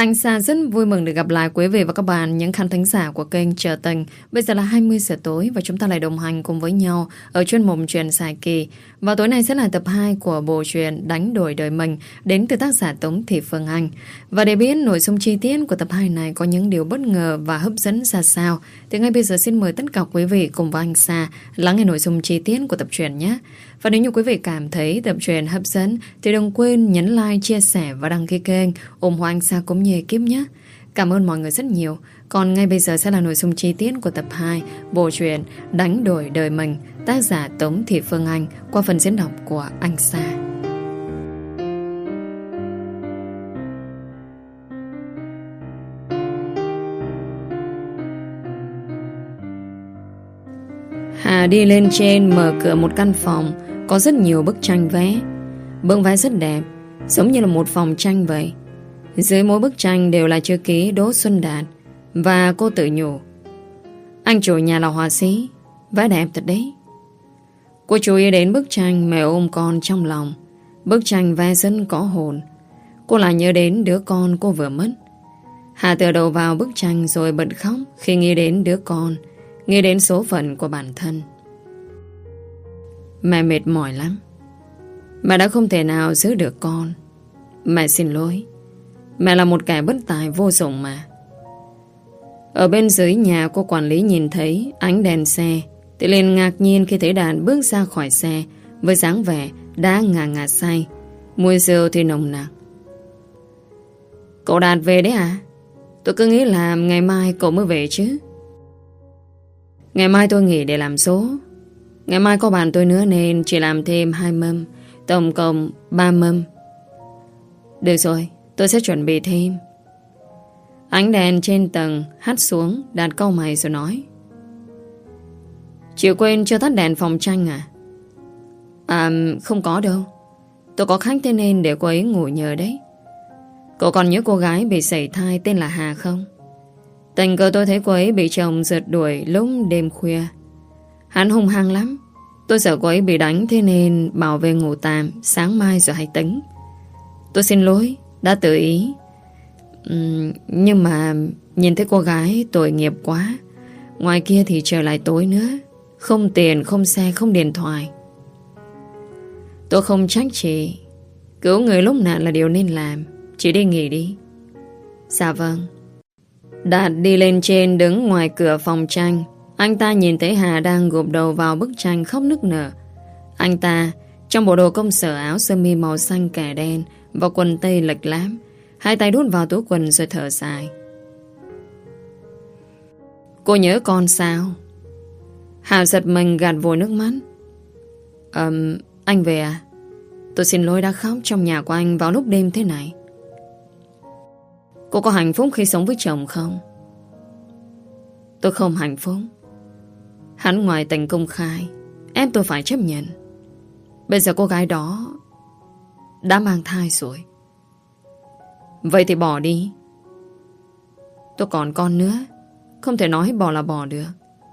Anh Sa rất vui mừng được gặp lại quý vị và các bạn, những khán thính giả của kênh Trở Tình. Bây giờ là 20 giờ tối và chúng ta lại đồng hành cùng với nhau ở chuyên mục Chuyện Dài Kỳ. Và tối nay sẽ là tập 2 của bộ truyện Đánh Đổi Đời Mình đến từ tác giả Tống Thị Phương Anh. Và để biết nội dung chi tiết của tập 2 này có những điều bất ngờ và hấp dẫn ra sao, thì ngay bây giờ xin mời tất cả quý vị cùng với anh Sa lắng nghe nội dung chi tiết của tập truyện nhé. Và nếu như quý vị cảm thấy tập truyện hấp dẫn thì đừng quên nhấn like, chia sẻ và đăng ký kênh ủng hộ anh Sa cũng như ekip nhé. Cảm ơn mọi người rất nhiều. Còn ngay bây giờ sẽ là nội dung chi tiết của tập 2 bộ truyện Đánh Đổi Đời Mình, tác giả Tống Thị Phương Anh qua phần diễn đọc của anh Sa. Hà đi lên trên mở cửa một căn phòng có rất nhiều bức tranh vẽ. Bức vẽ rất đẹp, giống như là một phòng tranh vậy. Dưới mỗi bức tranh đều là chữ ký Đỗ Xuân Đạt. Và cô tự nhủ, anh chủ nhà là họa sĩ, vẽ đẹp thật đấy. Cô chú ý đến bức tranh mẹ ôm con trong lòng. Bức tranh vẽ rất có hồn. Cô lại nhớ đến đứa con cô vừa mất. Hà tựa đầu vào bức tranh rồi bật khóc khi nghĩ đến đứa con, nghĩ đến số phận của bản thân. Mẹ mệt mỏi lắm. Mẹ đã không thể nào giữ được con. Mẹ xin lỗi. Mẹ là một kẻ bất tài vô dụng mà. Ở bên dưới nhà cô quản lý nhìn thấy ánh đèn xe thì liền ngạc nhiên khi thấy Đạt bước ra khỏi xe với dáng vẻ đã ngà ngà say, mùi rượu thì nồng nặc. Cậu Đạt về đấy à? Tôi cứ nghĩ là ngày mai cậu mới về chứ. Ngày mai tôi nghỉ để làm số. Ngày mai có bạn tôi nữa nên chỉ làm thêm 2 mâm, tổng cộng 3 mâm. Được rồi, tôi sẽ chuẩn bị thêm. Ánh đèn trên tầng hắt xuống, Đạt cau mày rồi nói, chị quên chưa tắt đèn phòng tranh à? À, không có đâu. Tôi có khách thế nên để cô ấy ngủ nhờ đấy. Cậu còn nhớ cô gái bị sảy thai tên là Hà không? Tình cờ tôi thấy cô ấy bị chồng rượt đuổi lúc đêm khuya. Hắn hung hăng lắm. Tôi sợ cô ấy bị đánh, thế nên bảo về ngủ tạm, sáng mai rồi hãy tính. Tôi xin lỗi, đã tự ý. Nhưng mà nhìn thấy cô gái tội nghiệp quá. Ngoài kia thì trời lại tối nữa. Không tiền, không xe, không điện thoại. Tôi không trách chị. Cứu người lúc nạn là điều nên làm. Chị đi nghỉ đi. Dạ vâng. Đạt đi lên trên đứng ngoài cửa phòng tranh. Anh ta nhìn thấy Hà đang gục đầu vào bức tranh khóc nức nở. Anh ta trong bộ đồ công sở, áo sơ mi màu xanh kẻ đen và quần tây lệch lám, hai tay đút vào túi quần rồi thở dài. Cô nhớ con sao? Hà giật mình gạt vội nước mắt. Anh về à? Tôi xin lỗi đã khóc trong nhà của anh vào lúc đêm thế này. Cô có hạnh phúc khi sống với chồng không? Tôi không hạnh phúc. Hắn ngoài tình công khai, em tôi phải chấp nhận. Bây giờ cô gái đó đã mang thai rồi. Vậy thì bỏ đi. Tôi còn con nữa, không thể nói bỏ là bỏ được.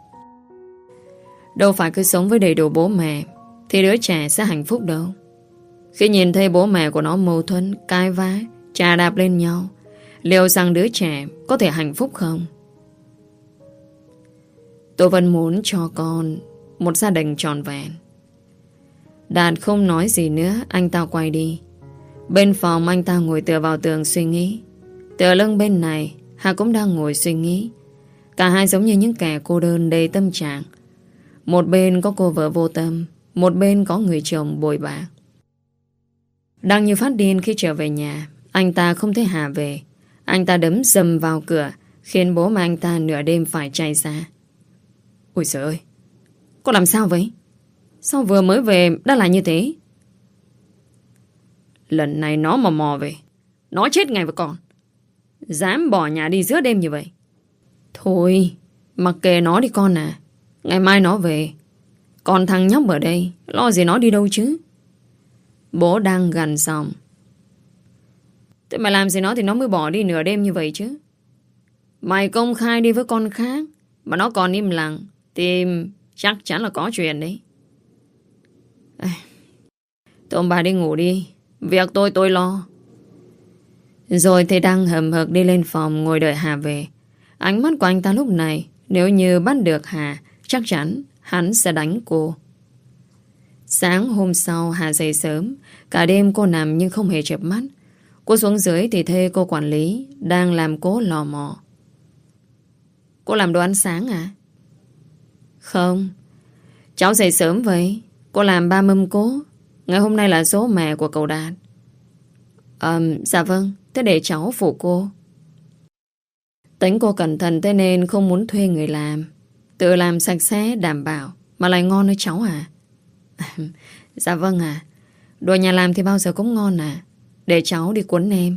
Đâu phải cứ sống với đầy đủ bố mẹ thì đứa trẻ sẽ hạnh phúc đâu. Khi nhìn thấy bố mẹ của nó mâu thuẫn, cãi vã, chà đạp lên nhau, liệu rằng đứa trẻ có thể hạnh phúc không? Tôi vẫn muốn cho con một gia đình trọn vẹn. Đạt không nói gì nữa. Anh ta quay đi. Bên phòng anh ta ngồi tựa vào tường suy nghĩ. Tựa lưng bên này Hà cũng đang ngồi suy nghĩ. Cả hai giống như những kẻ cô đơn đầy tâm trạng. Một bên có cô vợ vô tâm, một bên có người chồng bội bạc. Đang như phát điên khi trở về nhà. Anh ta không thấy Hà về. Anh ta đấm dầm vào cửa, khiến bố mẹ anh ta nửa đêm phải chạy ra. Ôi trời ơi, cô làm sao vậy? Sao vừa mới về đã là như thế? Lần này nó mà mò về, nó chết ngay với con. Dám bỏ nhà đi giữa đêm như vậy. Thôi, mặc kệ nó đi con à. Ngày mai nó về. Còn thằng nhóc ở đây, lo gì nó đi đâu chứ? Bố đang gằn giọng. Thế mà làm gì nó thì nó mới bỏ đi nửa đêm như vậy chứ? Mày công khai đi với con khác mà nó còn im lặng thì chắc chắn là có chuyện đấy. Thôi ông bà đi ngủ đi. Việc tôi lo. Rồi thì đang hầm hực đi lên phòng ngồi đợi Hà về. Ánh mắt của anh ta lúc này, nếu như bắt được Hà, chắc chắn hắn sẽ đánh cô. Sáng hôm sau Hà dậy sớm. Cả đêm cô nằm nhưng không hề chợp mắt. Cô xuống dưới thì thấy cô quản lý đang làm cô lò mò. Cô làm đồ ăn sáng à? Không, cháu dậy sớm vậy. Cô làm 3 mâm cỗ. Ngày hôm nay là số mẹ của cậu Đạt. Dạ vâng, thế để cháu phụ cô. Tính cô cẩn thận thế nên không muốn thuê người làm. Tự làm sạch sẽ đảm bảo. Mà lại ngon đấy cháu à? Dạ vâng à. Đồ nhà làm thì bao giờ cũng ngon à. Để cháu đi cuốn em.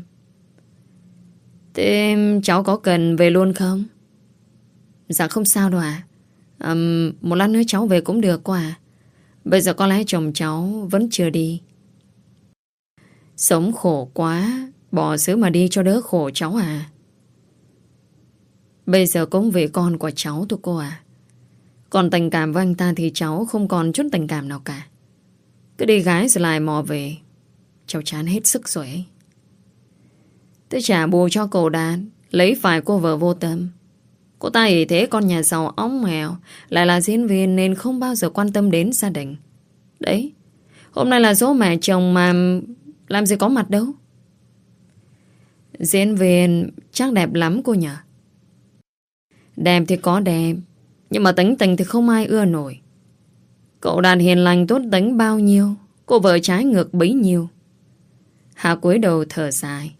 Thế cháu có cần về luôn không? Dạ không sao đâu à. Một lát nữa cháu về cũng được quá à. Bây giờ có lẽ chồng cháu vẫn chưa đi. Sống khổ quá. Bỏ xứ mà đi cho đỡ khổ cháu à. Bây giờ cũng vì con của cháu thôi cô à. Còn tình cảm với anh ta thì cháu không còn chút tình cảm nào cả. Cứ đi gái rồi lại mò về. Cháu chán hết sức rồi ấy. Thế trả bù cho cậu Đạt. Lấy phải cô vợ vô tâm. Cô ta ý thế con nhà giàu óng nghèo. Lại là diễn viên nên không bao giờ quan tâm đến gia đình. Đấy. Hôm nay là số mẹ chồng mà làm gì có mặt đâu. Diễn viên chắc đẹp lắm cô nhỉ? Đẹp thì có đẹp. Nhưng mà tính tình thì không ai ưa nổi. Cậu Đạt hiền lành tốt tính bao nhiêu, cô vợ trái ngược bấy nhiêu. Hà cúi đầu thở dài.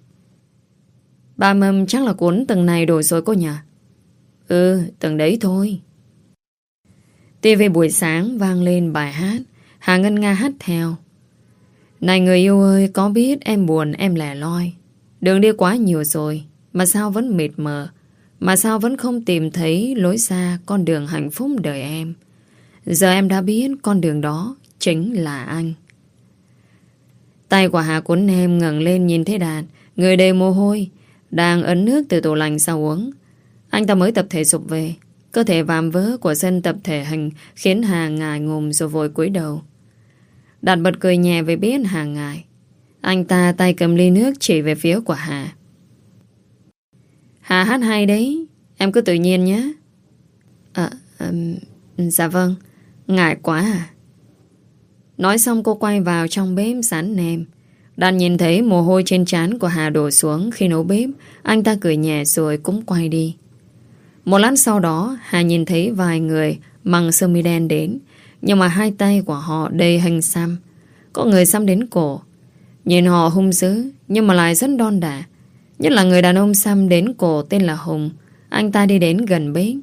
3 mâm chắc là cuốn từng này đổi rồi cô nhỉ? Từng đấy thôi. TV buổi sáng vang lên bài hát. Hà ngân nga hát theo. Này người yêu ơi, có biết em buồn em lẻ loi. Đường đi quá nhiều rồi, mà sao vẫn mịt mờ. Mà sao vẫn không tìm thấy lối ra con đường hạnh phúc đời em. Giờ em đã biết con đường đó chính là anh. Tay của Hà cuốn em ngẩng lên nhìn thấy Đạt, người đầy mồ hôi, đang ấn nước từ tủ lạnh ra uống. Anh ta mới tập thể dục về. Cơ thể vạm vỡ của sân tập thể hình khiến Hà ngại ngùng rồi vội cúi đầu. Đạt bật cười nhẹ vì biết Hà ngại. Anh ta tay cầm ly nước chỉ về phía của Hà. Hà hát hay đấy. Em cứ tự nhiên nhé. Dạ vâng. Ngại quá à. Nói xong cô quay vào trong bếp sắn nem. Đạt nhìn thấy mồ hôi trên trán của Hà đổ xuống khi nấu bếp. Anh ta cười nhẹ rồi cũng quay đi. Một lát sau đó Hà nhìn thấy vài người mặc sơ mi đen đến. Nhưng mà hai tay của họ đầy hình xăm. Có người xăm đến cổ. Nhìn họ hung dữ nhưng mà lại rất đon đả. Nhất là người đàn ông xăm đến cổ tên là Hùng. Anh ta đi đến gần bếp.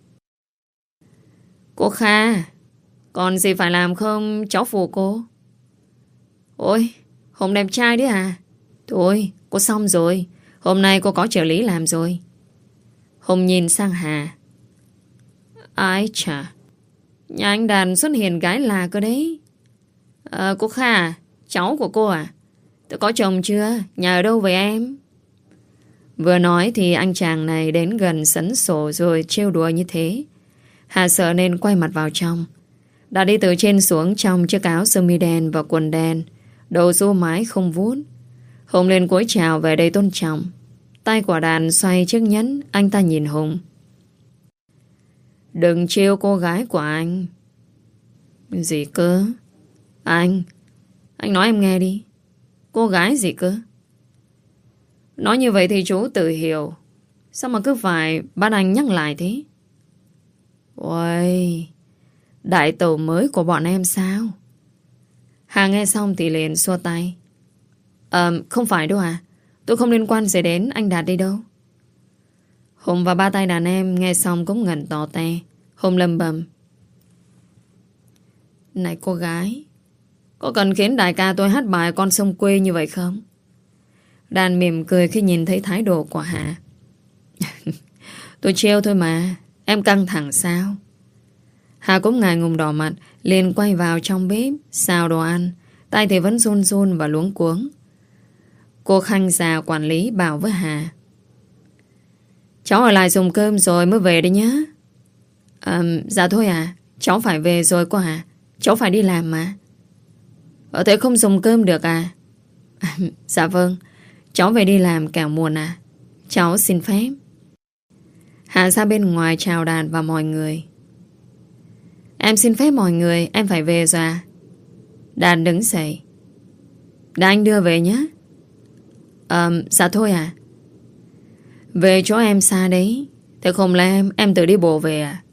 Cô Kha, còn gì phải làm không cháu phụ cô? Ôi, Hùng đẹp trai đấy à? Thôi, cô xong rồi. Hôm nay cô có trợ lý làm rồi. Hùng nhìn sang Hà. Ai chà, nhà anh Đàn xuất hiện gái là cơ đấy. Cô Kha, cháu của cô à? Tôi có chồng chưa? Nhà ở đâu vậy em? Vừa nói thì anh chàng này đến gần sấn sổ rồi trêu đùa như thế. Hà sợ nên quay mặt vào trong. Đã đi từ trên xuống trong chiếc áo sơ mi đen và quần đen, đầu ru mái không vuốt. Hùng lên cúi chào về đây tôn trọng. Tay của Đàn xoay chiếc nhẫn. Anh ta nhìn Hùng. Đừng trêu cô gái của anh. Gì cơ? Anh nói em nghe đi. Cô gái gì cơ? Nói như vậy thì chú tự hiểu. Sao mà cứ phải bắt anh nhắc lại thế? Ôi, đại tẩu mới của bọn em sao? Hà nghe xong thì liền xua tay. Không phải đâu à. Tôi không liên quan gì đến anh Đạt đây đâu. Hùng và ba tay đàn em nghe xong cũng ngẩn tỏ te. Hùng lầm bầm. Này cô gái, có cần khiến đại ca tôi hát bài con sông quê như vậy không? Đàn mỉm cười khi nhìn thấy thái độ của Hà. Tôi trêu thôi mà. Em căng thẳng sao? Hà cũng ngại ngùng đỏ mặt, liền quay vào trong bếp xào đồ ăn. Tay thì vẫn run run và luống cuống. Cô Khanh già quản lý bảo với Hà. Cháu ở lại dùng cơm rồi mới về đấy nhá. Dạ thôi à. Cháu phải về rồi cô à. Cháu phải đi làm mà. Thế không dùng cơm được à? Dạ vâng. Cháu về đi làm kẻo muộn à? Cháu xin phép. Hà ra bên ngoài chào Đạt và mọi người. Em xin phép mọi người, em phải về rồi à? Đạt đứng dậy. Để anh đưa về nhé. Dạ thôi à? Về chỗ em xa đấy. Thế không lẽ em tự đi bộ về à?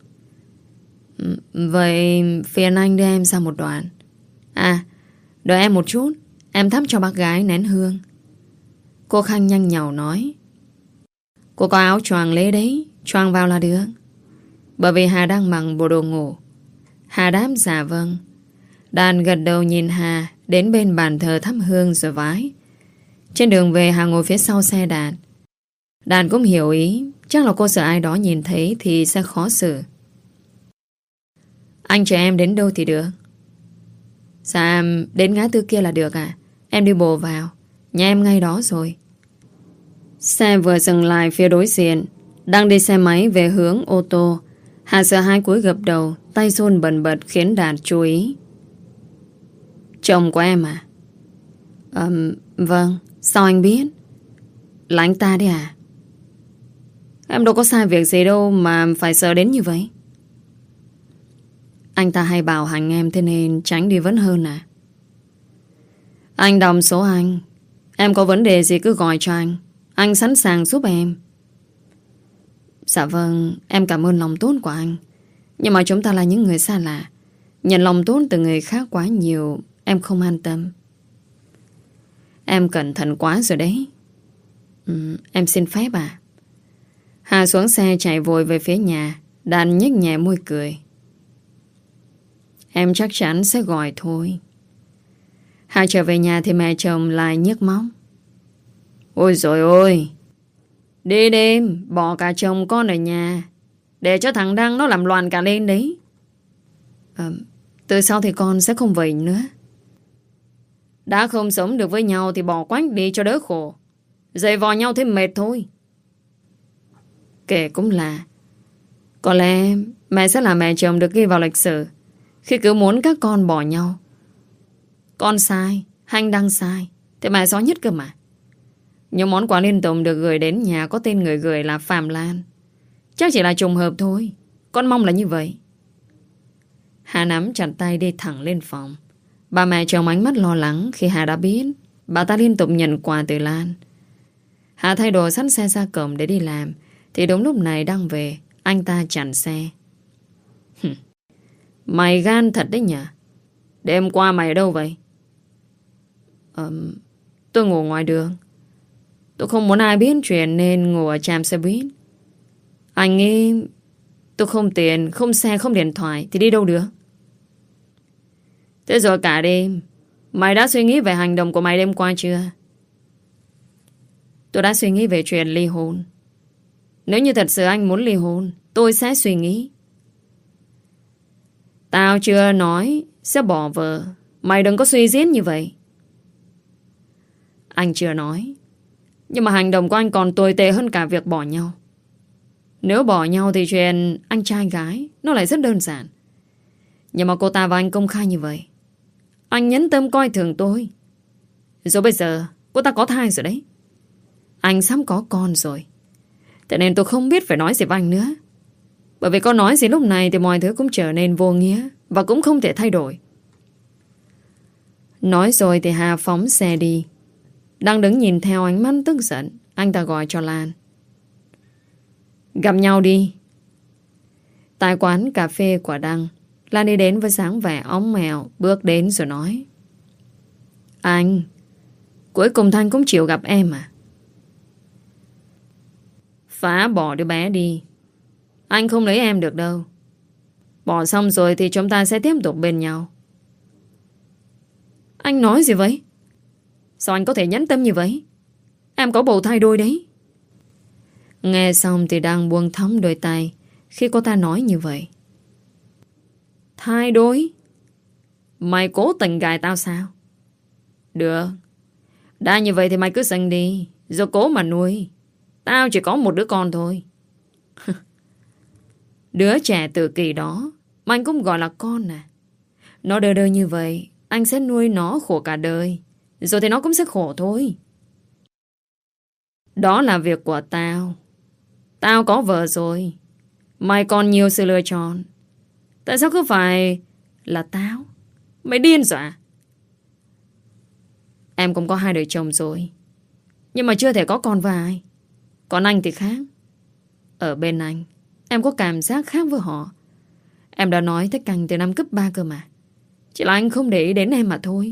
Vậy phiền anh đưa em ra một đoạn. À, đợi em một chút. Em thắp cho bác gái nén hương. Cô Khanh nhanh nhảu nói. Cô có áo choàng lấy đấy, choàng vào là được. Bởi vì Hà đang mặc bộ đồ ngủ. Hà đáp dạ vâng. Đàn gật đầu nhìn Hà đến bên bàn thờ thắp hương rồi vái. Trên đường về Hà ngồi phía sau xe Đạt. Đàn cũng hiểu ý. Chắc là cô sợ ai đó nhìn thấy thì sẽ khó xử. Anh chở em đến đâu thì được? Dạ đến ngã tư kia là được à? Em đi bộ vào. Nhà em ngay đó rồi. Xe vừa dừng lại phía đối diện. Đang đi xe máy về hướng ô tô. Hà sợ hai cúi gập đầu, tay run bần bật khiến Đạt chú ý. Chồng của em à? Vâng. Sao anh biết? Là anh ta đấy à? Em đâu có sai việc gì đâu mà phải sợ đến như vậy. Anh ta hay bảo hành em, thế nên tránh đi vẫn hơn à? Anh đọc số anh. Em có vấn đề gì cứ gọi cho anh. Anh sẵn sàng giúp em. Dạ vâng, em cảm ơn lòng tốt của anh. Nhưng mà chúng ta là những người xa lạ. Nhận lòng tốt từ người khác quá nhiều, em không an tâm. Em cẩn thận quá rồi đấy. Em xin phép à? Hà xuống xe chạy vội về phía nhà. Đàn nhếch nhẹ môi cười. Em chắc chắn sẽ gọi thôi. Hà trở về nhà thì mẹ chồng lại nhức móc. Ôi dồi ôi, đi đêm bỏ cả chồng con ở nhà để cho thằng Đăng nó làm loạn cả lên đấy. Từ sau thì con sẽ không vậy nữa. Đã không sống được với nhau thì bỏ quách đi cho đỡ khổ. Dậy vò nhau thêm mệt thôi. Kể cũng là, có lẽ mẹ sẽ là mẹ chồng được ghi vào lịch sử khi cứ muốn các con bỏ nhau. Con sai, Hanh Đăng sai thì mẹ rõ nhất cơ mà. Những món quà liên tục được gửi đến nhà có tên người gửi là Phạm Lan. Chắc chỉ là trùng hợp thôi. Con mong là như vậy. Hà nắm chặt tay đi thẳng lên phòng. Bà mẹ chồng ánh mắt lo lắng khi Hà đã biết bà ta liên tục nhận quà từ Lan. Hà thay đồ sẵn xe ra cổng để đi làm thì đúng lúc này đang về. Anh ta chặn xe. Mày gan thật đấy nhỉ? Đêm qua mày ở đâu vậy? Tôi ngủ ngoài đường. Tôi không muốn ai biết chuyện nên ngủ ở trạm xe buýt. Anh nghĩ tôi không tiền, không xe, không điện thoại thì đi đâu được? Thế rồi cả đêm mày đã suy nghĩ về hành động của mày đêm qua chưa? Tôi đã suy nghĩ về chuyện ly hôn. Nếu như thật sự anh muốn ly hôn, tôi sẽ suy nghĩ. Tao chưa nói sẽ bỏ vợ. Mày đừng có suy diễn như vậy. Anh chưa nói. Nhưng mà hành động của anh còn tồi tệ hơn cả việc bỏ nhau. Nếu bỏ nhau thì chuyện anh trai gái nó lại rất đơn giản. Nhưng mà cô ta và anh công khai như vậy. Anh nhẫn tâm coi thường tôi. Rồi bây giờ cô ta có thai rồi đấy. Anh sắp có con rồi. Thế nên tôi không biết phải nói gì với anh nữa. Bởi vì có nói gì lúc này thì mọi thứ cũng trở nên vô nghĩa và cũng không thể thay đổi. Nói rồi thì Hà phóng xe đi. Đang đứng nhìn theo ánh mắt tức giận. Anh ta gọi cho Lan. Gặp nhau đi. Tại quán cà phê của Đăng, Lan đi đến với dáng vẻ óng mèo, bước đến rồi nói. Anh, cuối cùng Thanh cũng chịu gặp em à? Phá bỏ đứa bé đi. Anh không lấy em được đâu. Bỏ xong rồi thì chúng ta sẽ tiếp tục bên nhau. Anh nói gì vậy? Sao anh có thể nhẫn tâm như vậy? Em có bầu thai đôi đấy. Nghe xong thì Đăng buông thõng đôi tay khi cô ta nói như vậy. Thai đôi? Mày cố tình gài tao sao? Được. Đã như vậy thì mày cứ sinh đi, rồi cố mà nuôi. Tao chỉ có một đứa con thôi. Đứa trẻ tự kỷ đó mà anh cũng gọi là con à? Nó đơ đơ như vậy, anh sẽ nuôi nó khổ cả đời. Rồi thì nó cũng sẽ khổ thôi. Đó là việc của tao. Tao có vợ rồi. Mày còn nhiều sự lựa chọn. Tại sao cứ phải là tao? Mày điên rồi à? Em cũng có 2 đời chồng rồi, nhưng mà chưa thể có con với ai. Còn anh thì khác. Ở bên anh, em có cảm giác khác với họ. Em đã nói thích anh từ năm cấp 3 cơ mà. Chỉ là anh không để ý đến em mà thôi.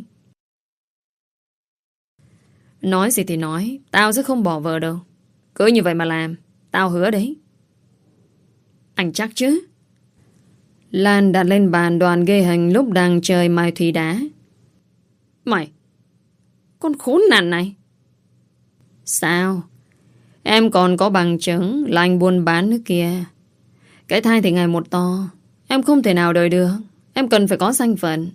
Nói gì thì nói, tao sẽ không bỏ vợ đâu. Cứ như vậy mà làm, tao hứa đấy. Anh chắc chứ? Lan đặt lên bàn đoàn ghi hình lúc đang chơi mai thủy đá. Mày, con khốn nạn này. Sao? Em còn có bằng chứng là anh buôn bán nữa kìa. Cái thai thì ngày một to. Em không thể nào đợi được. Em cần phải có danh phận.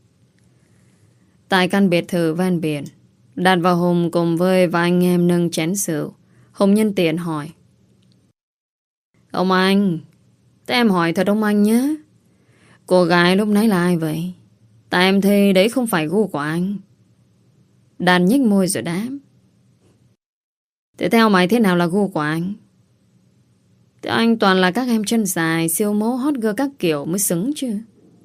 Tại căn biệt thự ven biển, Đạt và Hùng cùng với vài anh em nâng chén rượu. Hùng nhân tiện hỏi: Ông anh, thế em hỏi thật ông anh nhé, cô gái lúc nãy là ai vậy? Tại em thấy đấy không phải gu của anh. Đạt nhếch môi rồi đáp: Thế theo mày thế nào là gu của anh? Thế anh toàn là các em chân dài, siêu mẫu, hot girl các kiểu mới xứng chứ.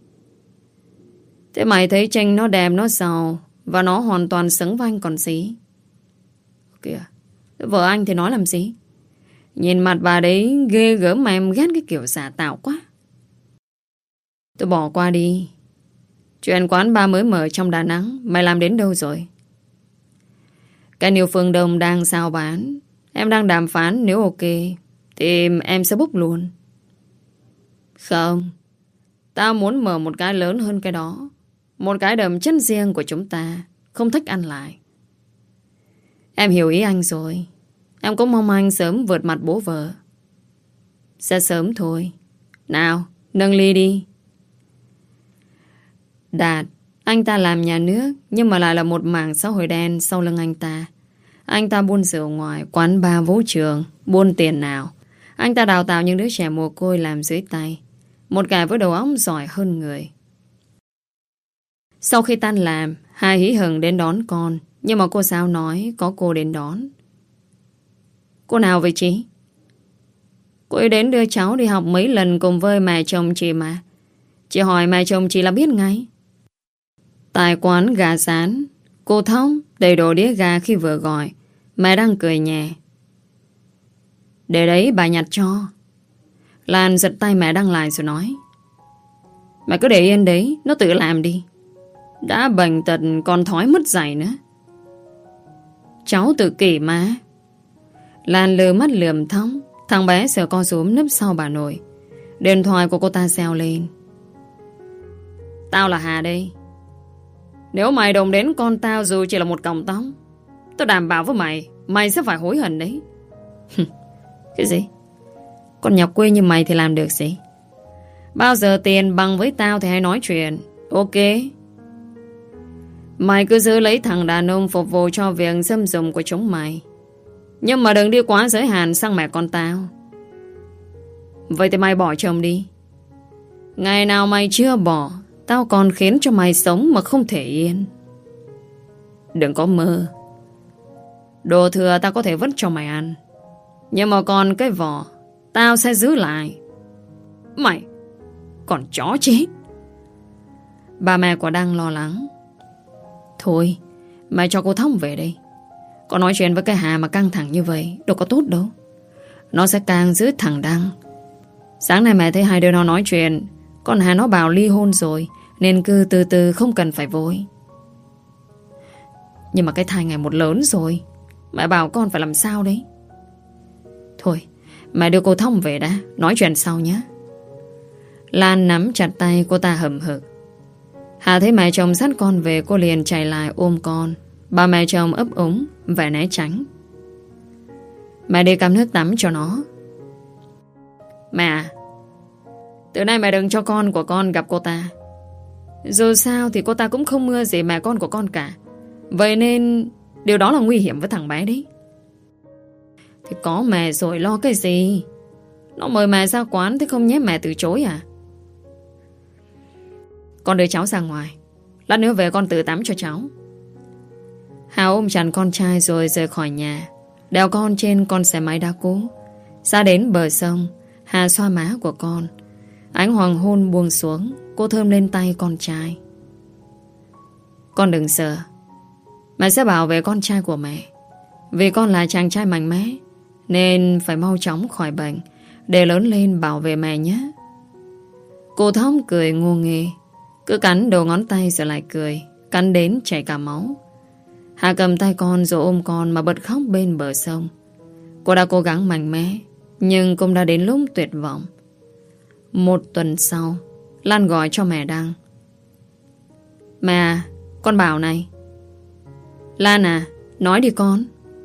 Thế mày thấy Tranh nó đẹp, nó giàu và nó hoàn toàn xứng với anh còn gì. Kìa, vợ anh thì nói làm gì? Nhìn mặt bà đấy ghê gớm mà em ghét cái kiểu giả tạo quá. Tôi bỏ qua đi. Chuyện quán bar mới mở trong Đà Nẵng mày làm đến đâu rồi? Cái New Phương Đông đang sao bán. Em đang đàm phán, nếu ok thì em sẽ book luôn. Không, tao muốn mở một cái lớn hơn cái đó. Một cái đầm chân riêng của chúng ta. Không thích ăn lại. Em hiểu ý anh rồi. Em cũng mong anh sớm vượt mặt bố vợ. Sẽ sớm thôi. Nào, nâng ly đi. Đạt, anh ta làm nhà nước, nhưng mà lại là một mảng xã hội đen sau lưng anh ta. Anh ta buôn rượu ngoài, quán bar, vũ trường, buôn tiền nào. Anh ta đào tạo những đứa trẻ mồ côi làm dưới tay. Một kẻ với đầu óc giỏi hơn người. Sau khi tan làm, Hai hí hửng đến đón con. Nhưng mà cô Sao nói có cô đến đón. Cô nào vậy chị? Cô ấy đến đưa cháu đi học mấy lần cùng với mẹ chồng chị mà. Chị hỏi mẹ chồng chị là biết ngay. Tại quán gà rán, cô Thông đầy đồ đĩa gà khi vừa gọi. Mẹ đang cười nhẹ. Để đấy bà nhặt cho. Lan giật tay mẹ đang lại rồi nói: Mẹ cứ để yên đấy, nó tự làm đi. Đã bệnh tật còn thói mất dạy nữa. Cháu tự kỷ mà. Lan lơ mắt lườm Thông. Thằng bé sờ co rúm nấp sau bà nội. Điện thoại của cô ta reo lên. Tao là Hà đây. Nếu mày đồng đến con tao dù chỉ là một cọng tóc, tao đảm bảo với mày, mày sẽ phải hối hận đấy. Cái gì? Con nhọc quê như mày thì làm được gì? Bao giờ tiền bằng với tao thì hãy nói chuyện. Ok. Mày cứ giữ lấy thằng đàn ông phục vụ cho việc dâm dùng của chúng mày. Nhưng mà đừng đi quá giới hạn sang mẹ con tao. Vậy thì mày bỏ chồng đi. Ngày nào mày chưa bỏ, tao còn khiến cho mày sống mà không thể yên. Đừng có mơ. Đồ thừa tao có thể vứt cho mày ăn, nhưng mà còn cái vỏ tao sẽ giữ lại. Mày còn chó chết. Bà mẹ của Đăng lo lắng. Thôi, mày cho cô Thông về đây. Có nói chuyện với cái Hà mà căng thẳng như vậy đâu có tốt đâu. Nó sẽ càng giữ thằng Đăng. Sáng nay mẹ thấy hai đứa nó nói chuyện. Còn Hà nó bảo ly hôn rồi, nên cứ từ từ không cần phải vội. Nhưng mà cái thai ngày một lớn rồi, mẹ bảo con phải làm sao đấy. Thôi, mẹ đưa cô Thông về đã, nói chuyện sau nhé. Lan nắm chặt tay cô ta hậm hực. Hà thấy mẹ chồng dắt con về, cô liền chạy lại ôm con. Bà mẹ chồng ấp úng vẻ né tránh. Mẹ đi cắm nước tắm cho nó. Mẹ à, từ nay mẹ đừng cho con của con gặp cô ta. Dù sao thì cô ta cũng không mưa gì mẹ con của con cả. Vậy nên điều đó là nguy hiểm với thằng bé đấy. Thì có mẹ rồi lo cái gì. Nó mời mẹ ra quán, thế không nhé mẹ từ chối à? Con đưa cháu ra ngoài, lát nữa về con tự tắm cho cháu. Hà ôm chặt con trai rồi rời khỏi nhà. đèo con trên con xe máy đá cũ. Ra đến bờ sông, Hà xoa má của con. Ánh hoàng hôn buông xuống, cô thơm lên tay con trai. Con đừng sợ, mẹ sẽ bảo vệ con trai của mẹ. Vì con là chàng trai mạnh mẽ, nên phải mau chóng khỏi bệnh để lớn lên bảo vệ mẹ nhé. Cô Thóc cười ngô nghê, cứ cắn đầu ngón tay rồi lại cười, cắn đến chảy cả máu. Hà cầm tay con rồi ôm con mà bật khóc bên bờ sông. Cô đã cố gắng mạnh mẽ, nhưng cũng đã đến lúc tuyệt vọng. Một tuần sau, Lan gọi cho mẹ Đăng. Mẹ à, con bảo này. Lan à, nói đi con.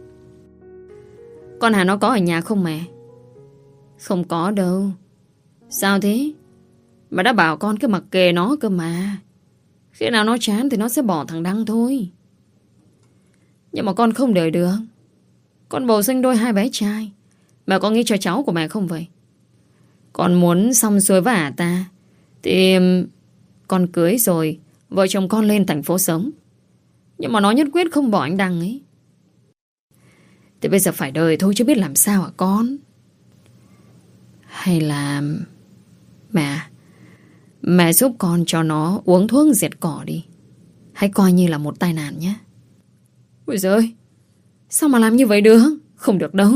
Con Hà nó có ở nhà không mẹ? Không có đâu. Sao thế? Bà đã bảo con cứ mặc kệ nó cơ mà. Khi nào nó chán thì nó sẽ bỏ thằng Đăng thôi. Nhưng mà con không đợi được. Con bầu sinh đôi 2 bé trai. Mẹ có nghĩ cho cháu của mẹ không vậy? Con muốn xong xuôi với ả ta thì con cưới rồi, vợ chồng con lên thành phố sống. Nhưng mà nó nhất quyết không bỏ anh Đăng ấy. Thì bây giờ phải đợi thôi chứ biết làm sao hả con? Hay là Mẹ giúp con cho nó uống thuốc diệt cỏ đi. Hãy coi như là một tai nạn nhé. Ôi giời ơi, sao mà làm như vậy được? Không được đâu.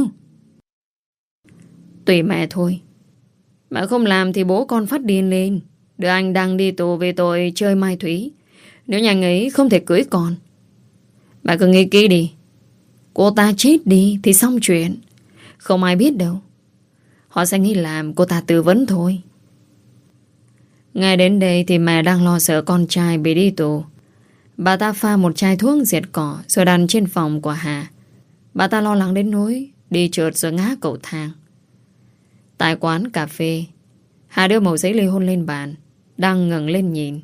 Tùy mẹ thôi. Mẹ không làm thì bố con phát điên lên, đưa anh Đăng đi tù về tội chơi mai thúy. Nếu nhà ấy không thể cưới con. Mẹ cứ nghĩ kỹ đi. Cô ta chết đi thì xong chuyện. Không ai biết đâu. Họ sẽ nghĩ làm cô ta tư vấn thôi. Ngay đến đây thì mẹ đang lo sợ con trai bị đi tù. Bà ta pha một chai thuốc diệt cỏ rồi đặt trên phòng của Hà. Bà ta lo lắng đến nỗi đi trượt rồi ngã cầu thang. Tại quán cà phê, Hà đưa mẩu giấy ly hôn lên bàn, đang ngẩng lên nhìn.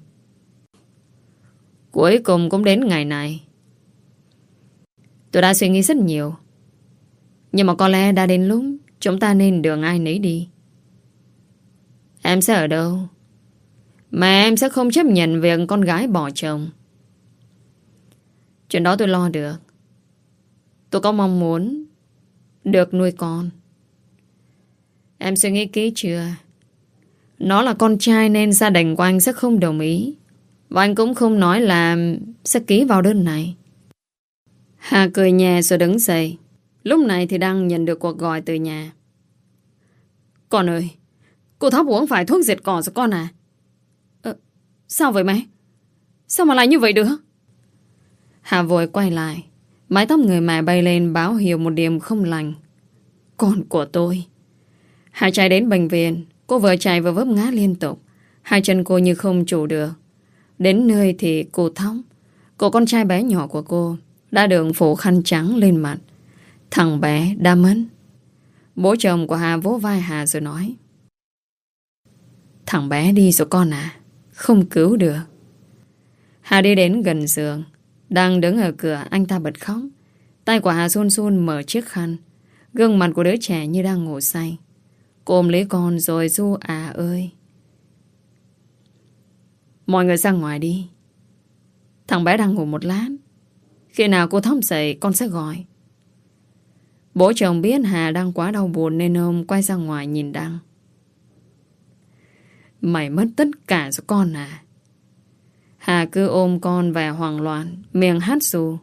Cuối cùng cũng đến ngày này. Tôi đã suy nghĩ rất nhiều, nhưng mà có lẽ đã đến lúc chúng ta nên đường ai nấy đi. Em sẽ ở đâu? Mà em sẽ không chấp nhận việc con gái bỏ chồng. Chuyện đó tôi lo được. Tôi có mong muốn được nuôi con. Em suy nghĩ kỹ chưa? Nó là con trai nên gia đình của anh sẽ không đồng ý. Và anh cũng không nói là sẽ ký vào đơn này. Hà cười nhẹ rồi đứng dậy. Lúc này thì đang nhận được cuộc gọi từ nhà. Con ơi, cô Thóc uống phải thuốc diệt cỏ rồi con à? Sao vậy mẹ? Sao mà lại như vậy được? Hà vội quay lại. Mái tóc người mẹ bay lên báo hiệu một điểm không lành. Con của tôi. Hà chạy đến bệnh viện. Cô vừa chạy vừa vấp ngã liên tục. Hai chân cô như không chủ được. Đến nơi thì cô Thóc, cô con trai bé nhỏ của cô, đã được phủ khăn trắng lên mặt. Thằng bé đã mất. Bố chồng của Hà vỗ vai Hà rồi nói: Thằng bé đi rồi con à, không cứu được. Hà đi đến gần giường. Đang đứng ở cửa, anh ta bật khóc. Tay của Hà run run mở chiếc khăn. Gương mặt của đứa trẻ như đang ngủ say. Cô ôm lấy con rồi ru ơi. Mọi người ra ngoài đi. Thằng bé đang ngủ một lát. Khi nào cô Thóc dậy con sẽ gọi. Bố chồng biết Hà đang quá đau buồn nên ông quay ra ngoài nhìn Đăng. Mày mất tất cả rồi con à? Hà cứ ôm con và hoảng loạn, miệng hát ru.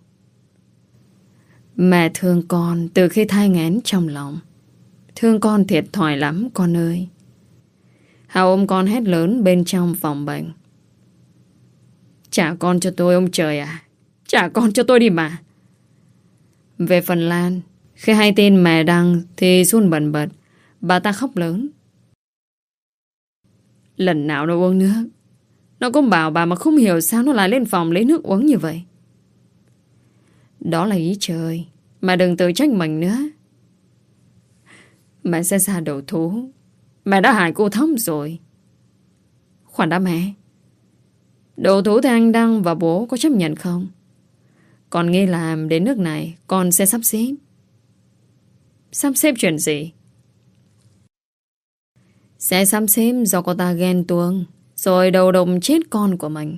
Mẹ thương con từ khi thai nghén trong lòng. Thương con thiệt thòi lắm con ơi. Hà ôm con hét lớn bên trong phòng bệnh. Trả con cho tôi ông trời à. Trả con cho tôi đi mà. Về phần Lan, khi hay tin mẹ Đăng thì run bần bật. Bà ta khóc lớn. Lần nào nó uống nước, nó cũng bảo bà mà không hiểu sao nó lại lên phòng lấy nước uống như vậy. Đó là ý trời. Mà đừng tự trách mình nữa. Mẹ sẽ ra đầu thú. Mẹ đã hại cô Thóc rồi. Khoan đã mẹ. Đầu thú thì anh Đăng và bố có chấp nhận không? Con nghĩ làm đến nước này con sẽ sắp xếp. Sắp xếp chuyện gì? Sẽ sắp xếp do cô ta ghen tuông rồi đầu độc chết con của mình.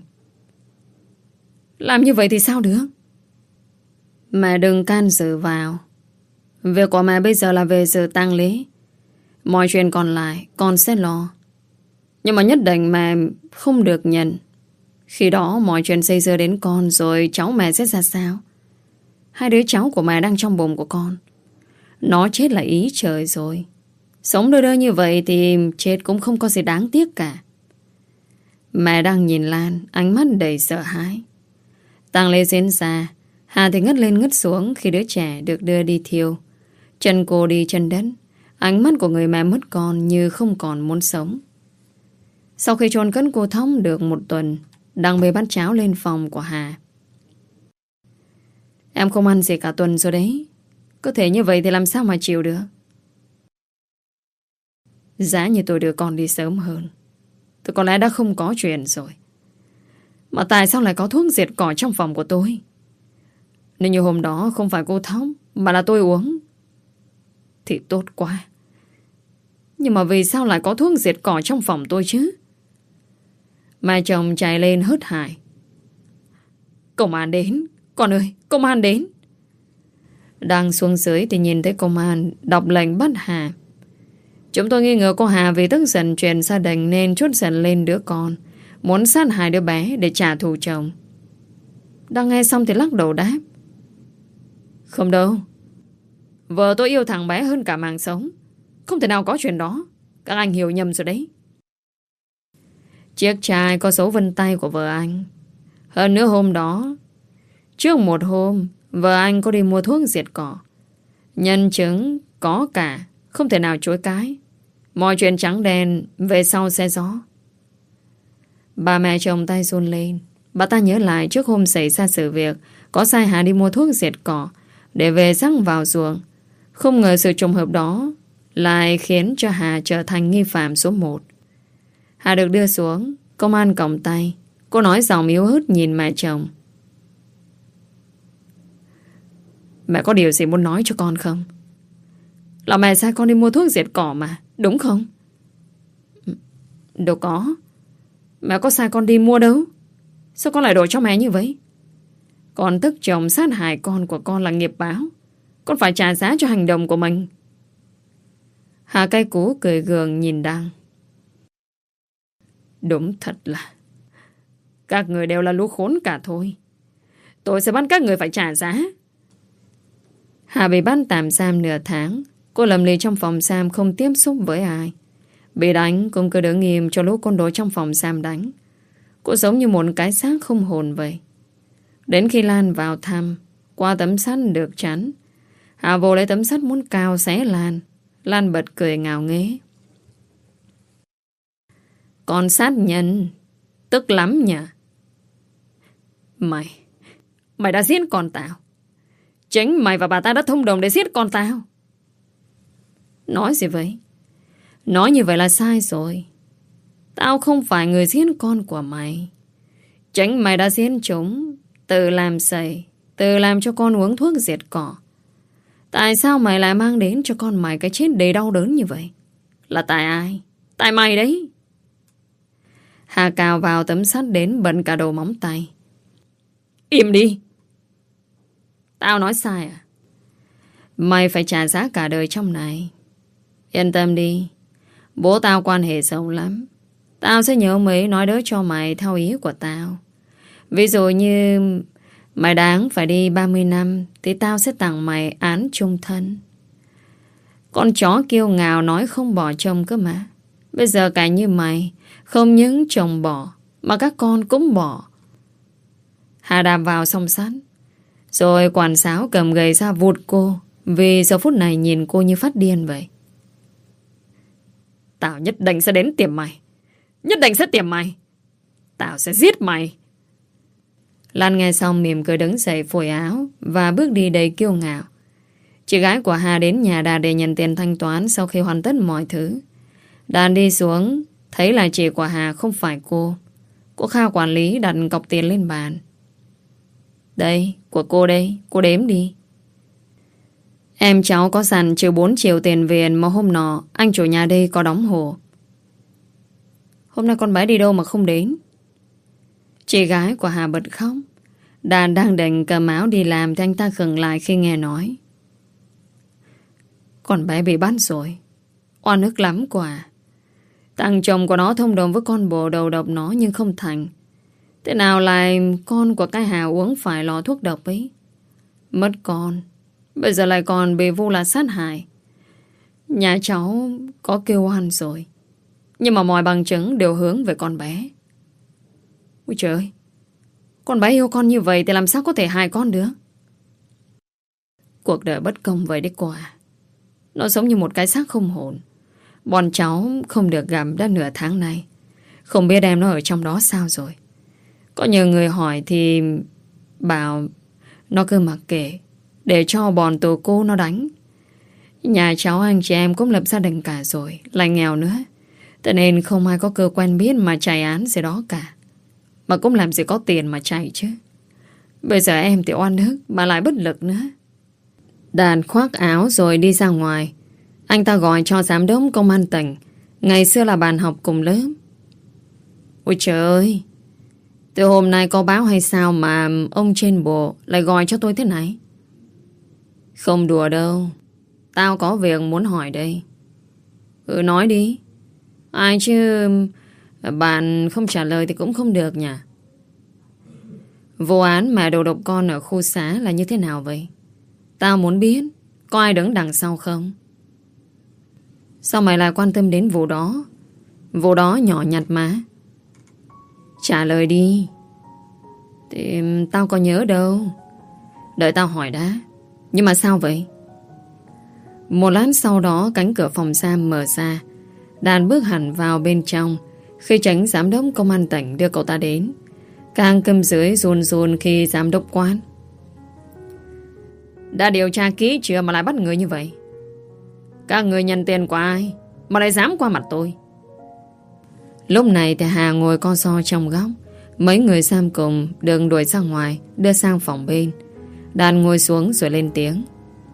Làm như vậy thì sao được? Mẹ đừng can dự vào. Việc của mẹ bây giờ là về sự tang lễ. Mọi chuyện còn lại con sẽ lo. Nhưng mà nhất định mẹ không được nhận. Khi đó mọi chuyện xây dưa đến con, rồi cháu mẹ sẽ ra sao? Hai đứa cháu của mẹ đang trong bụng của con. Nó chết là ý trời rồi. Sống đơ đơ như vậy thì chết cũng không có gì đáng tiếc cả. Mẹ đang nhìn Lan, ánh mắt đầy sợ hãi. Tang lễ diễn ra, Hà thì ngất lên ngất xuống khi đứa trẻ được đưa đi thiêu. Chân cô đi chân đất. Ánh mắt của người mẹ mất con như không còn muốn sống. Sau khi chôn cất cô Thông được một tuần, Đăng bê bát cháo lên phòng của Hà. Em không ăn gì cả tuần rồi đấy. Có thể như vậy thì làm sao mà chịu được. Giá như tôi đưa con đi sớm hơn thì có lẽ đã không có chuyện rồi. Mà tại sao lại có thuốc diệt cỏ trong phòng của tôi? Nếu như hôm đó không phải cô Thông mà là tôi uống thì tốt quá. Nhưng mà vì sao lại có thuốc diệt cỏ trong phòng tôi chứ? Mai chồng chạy lên hớt hải. Công an đến. Con ơi, công an đến. Đang xuống dưới thì nhìn thấy công an đọc lệnh bắt Hà. Chúng tôi nghi ngờ cô Hà vì tức giận chuyện gia đình nên trút giận lên đứa con, muốn sát hại đứa bé để trả thù chồng. Đang nghe xong thì lắc đầu đáp. Không đâu. Vợ tôi yêu thằng bé hơn cả mạng sống. Không thể nào có chuyện đó. Các anh hiểu nhầm rồi đấy. Chiếc chai có dấu vân tay của vợ anh. Hơn nữa hôm đó, trước một hôm, vợ anh có đi mua thuốc diệt cỏ. Nhân chứng có cả, không thể nào chối cãi. Mọi chuyện trắng đen, về sau sẽ rõ. Bà mẹ chồng tay run lên. Bà ta nhớ lại trước hôm xảy ra sự việc, có sai Hà đi mua thuốc diệt cỏ để về rắc vào ruộng. Không ngờ sự trùng hợp đó lại khiến cho Hà trở thành nghi phạm số 1. Hà được đưa xuống, công an còng tay. Cô nói giọng yếu ớt nhìn mẹ chồng. Mẹ có điều gì muốn nói cho con không? Là mẹ sai con đi mua thuốc diệt cỏ mà, đúng không? Đâu có. Mẹ có sai con đi mua đâu. Sao con lại đổ cho mẹ như vậy? Con tức chồng sát hại con của con là nghiệp báo. Con phải trả giá cho hành động của mình. Hà cay cú cười gượng nhìn Đăng. Đúng thật là các người đều là lũ khốn cả thôi. Tôi sẽ bắt các người phải trả giá. Hà bị bắt tạm giam nửa tháng. Cô lầm lì trong phòng giam không tiếp xúc với ai. Bị đánh cũng cứ đứng im cho lũ côn đồ trong phòng giam đánh. Cô giống như một cái xác không hồn vậy. Đến khi Lan vào thăm, qua tấm sắt được chắn, Hà vô lấy tấm sắt muốn cào xé Lan. Lan bật cười ngào nghễ. Con sát nhân, tức lắm nhỉ? Mày đã giết con tao. Chính mày và bà ta đã thông đồng để giết con tao. Nói gì vậy? Nói như vậy là sai rồi. Tao không phải người giết con của mày. Chính mày đã giết chúng, tự làm sầy, tự làm cho con uống thuốc diệt cỏ. Tại sao mày lại mang đến cho con mày cái chết đầy đau đớn như vậy? Là tại ai? Tại mày đấy. Hà cào vào tấm sắt đến bận cả đầu móng tay. Im đi. Tao nói sai à? Mày phải trả giá cả đời trong này. Yên tâm đi. Bố tao quan hệ rộng lắm. Tao sẽ nhớ mấy nói đỡ cho mày theo ý của tao. Ví dụ như mày đáng phải đi 30 năm thì tao sẽ tặng mày án chung thân. Con chó kiêu ngạo nói không bỏ chồng cơ mà. Bây giờ cả như mày, không những chồng bỏ mà các con cũng bỏ. Hà đạp vào song sắt, rồi quản giáo cầm gậy ra vụt cô. Vì giờ phút này nhìn cô như phát điên vậy. Tao nhất định sẽ đến tìm mày. Nhất định sẽ tìm mày. Tao sẽ giết mày. Lan nghe xong mỉm cười đứng dậy phủi áo và bước đi đầy kiêu ngạo. Chị gái của Hà đến nhà Đạt để nhận tiền thanh toán sau khi hoàn tất mọi thứ. Đạt đi xuống, thấy là chị của Hà không phải cô. Cô Kha quản lý đặt cọc tiền lên bàn. Đây, của cô đây, cô đếm đi. Em cháu có sẵn trừ 4 triệu tiền Việt mà hôm nọ anh chủ nhà đây có đóng hồ. Hôm nay con bé đi đâu mà không đến? Chị gái của Hà bật khóc. Đạt đang định cầm áo đi làm thì anh ta khựng lại khi nghe nói. Con bé bị bắt rồi. Oan ức lắm quả. Thằng chồng của nó thông đồng với con bồ đầu độc nó nhưng không thành. Thế nào lại con của cái Hà uống phải lọ thuốc độc ấy. Mất con. Bây giờ lại còn bị vu là sát hại. Nhà cháu có kêu oan rồi. Nhưng mà mọi bằng chứng đều hướng về con bé. Ôi trời ơi, con bé yêu con như vậy thì làm sao có thể hại con được. Cuộc đời bất công vậy đấy quả. Nó giống như một cái xác không hồn. Bọn cháu không được gặp đã nửa tháng nay. Không biết em nó ở trong đó sao rồi. Có nhiều người hỏi thì bảo nó cứ mặc kệ, để cho bọn tù cô nó đánh. Nhà cháu anh chị em cũng lập gia đình cả rồi, lại nghèo nữa. Thế nên không ai có cơ quen biết mà chạy án gì đó cả. Mà cũng làm gì có tiền mà chạy chứ. Bây giờ em thì oan ức mà lại bất lực nữa. Đạt khoác áo rồi đi ra ngoài. Anh ta gọi cho giám đốc công an tỉnh. Ngày xưa là bạn học cùng lớp. Ôi trời ơi, từ hôm nay có báo hay sao mà ông trên bộ lại gọi cho tôi thế này? Không đùa đâu. Tao có việc muốn hỏi đây. Nói đi. Ai chứ bạn không trả lời thì cũng không được nhỉ. Vụ án mà đầu độc con ở khu xá là như thế nào vậy? Tao muốn biết có ai đứng đằng sau không? Sao mày lại quan tâm đến vụ đó? Vụ đó nhỏ nhặt mà. Trả lời đi. Thì tao có nhớ đâu. Đợi tao hỏi đã. Nhưng mà sao vậy? Một lát sau đó cánh cửa phòng giam mở ra. Đàn bước hẳn vào bên trong. Khi tránh giám đốc công an tỉnh đưa cậu ta đến. Càng cầm dưới run run khi giám đốc quán. Đã điều tra kỹ chưa mà lại bắt người như vậy? Các người nhận tiền của ai mà lại dám qua mặt tôi? Lúc này thì Hà ngồi co ro trong góc. Mấy người giam cùng được đuổi ra ngoài, đưa sang phòng bên. Đàn ngồi xuống rồi lên tiếng.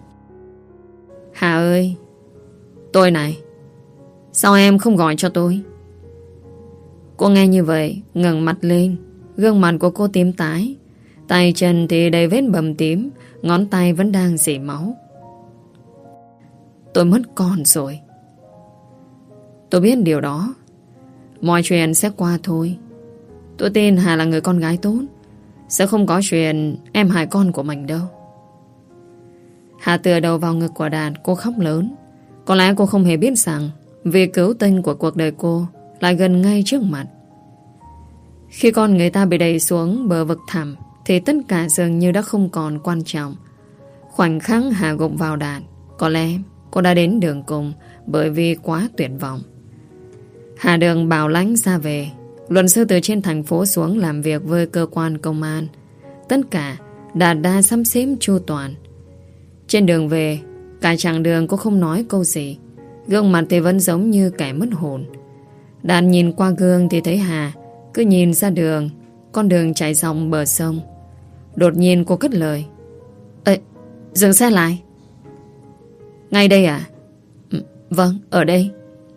Hà ơi, tôi này, sao em không gọi cho tôi? Cô nghe như vậy ngẩng mặt lên. Gương mặt của cô tím tái, tay chân thì đầy vết bầm tím, ngón tay vẫn đang rỉ máu. Tôi mất con rồi. Tôi biết điều đó. Mọi chuyện sẽ qua thôi. Tôi tin Hà là người con gái tốt. Sẽ không có chuyện em hại con của mình đâu. Hà tựa đầu vào ngực của Đạt. Cô khóc lớn. Có lẽ cô không hề biết rằng việc cứu tinh của cuộc đời cô lại gần ngay trước mặt. Khi con người ta bị đẩy xuống bờ vực thẳm thì tất cả dường như đã không còn quan trọng. Khoảnh khắc Hà gục vào Đạt, có lẽ cô đã đến đường cùng bởi vì quá tuyệt vọng. Hà đường bảo lãnh ra về. Luật sư từ trên thành phố xuống làm việc với cơ quan công an. Tất cả Đạt đã sắp xếp chu toàn. Trên đường về, cả chặng đường cô không nói câu gì. Gương mặt thì vẫn giống như kẻ mất hồn. Đạt nhìn qua gương thì thấy Hà cứ nhìn ra đường, con đường chạy dọc bờ sông. Đột nhiên cô cất lời. Ê, dừng xe lại. Ngay đây à? Vâng, ở đây.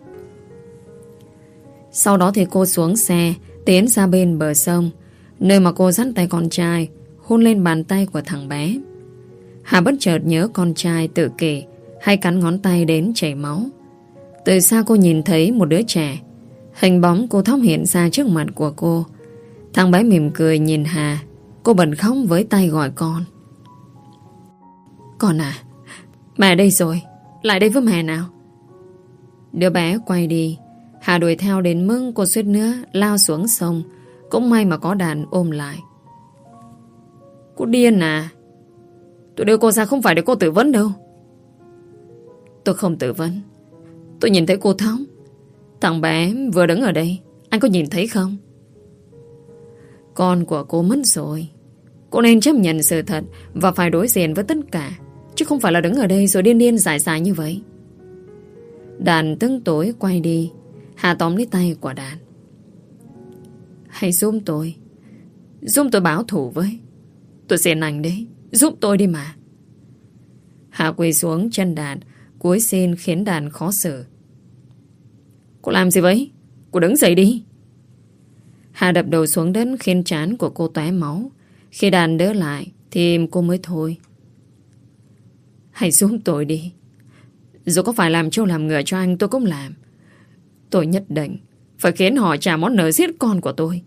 Sau đó thì cô xuống xe, tiến ra bên bờ sông, nơi mà cô dắt tay con trai, hôn lên bàn tay của thằng bé. Hà bất chợt nhớ con trai tự kỷ hay cắn ngón tay đến chảy máu. Từ xa cô nhìn thấy một đứa trẻ. Hình bóng cô Thóc hiện ra trước mặt của cô. Thằng bé mỉm cười nhìn Hà. Cô bật khóc với tay gọi con. Con à, mẹ đây rồi, lại đây với mẹ nào. Đứa bé quay đi. Hà đuổi theo đến mức cô suýt nữa lao xuống sông. Cũng may mà có Đàn ôm lại. Cô điên à? Tôi đưa cô ra không phải để cô tự vấn đâu. Tôi không tự vấn. Tôi nhìn thấy cô Thóc. Thằng bé vừa đứng ở đây. Anh có nhìn thấy không? Con của cô mất rồi. Cô nên chấp nhận sự thật và phải đối diện với tất cả, chứ không phải là đứng ở đây rồi điên điên dại dại như vậy. Đàn tức tối quay đi. Hà tóm lấy tay của Đàn. Hãy giúp tôi. Giúp tôi báo thù với. Tôi xin anh đấy. Giúp tôi đi mà. Hà quỳ xuống chân Đàn, cúi xin khiến Đàn khó xử. Cô làm gì vậy? Cô đứng dậy đi. Hà đập đầu xuống đất khiến trán của cô tóe máu. Khi Đàn đỡ lại thì cô mới thôi. Hãy giúp tôi đi. Dù có phải làm trâu làm ngựa cho anh tôi cũng làm. Tôi nhất định phải khiến họ trả món nợ giết con của tôi.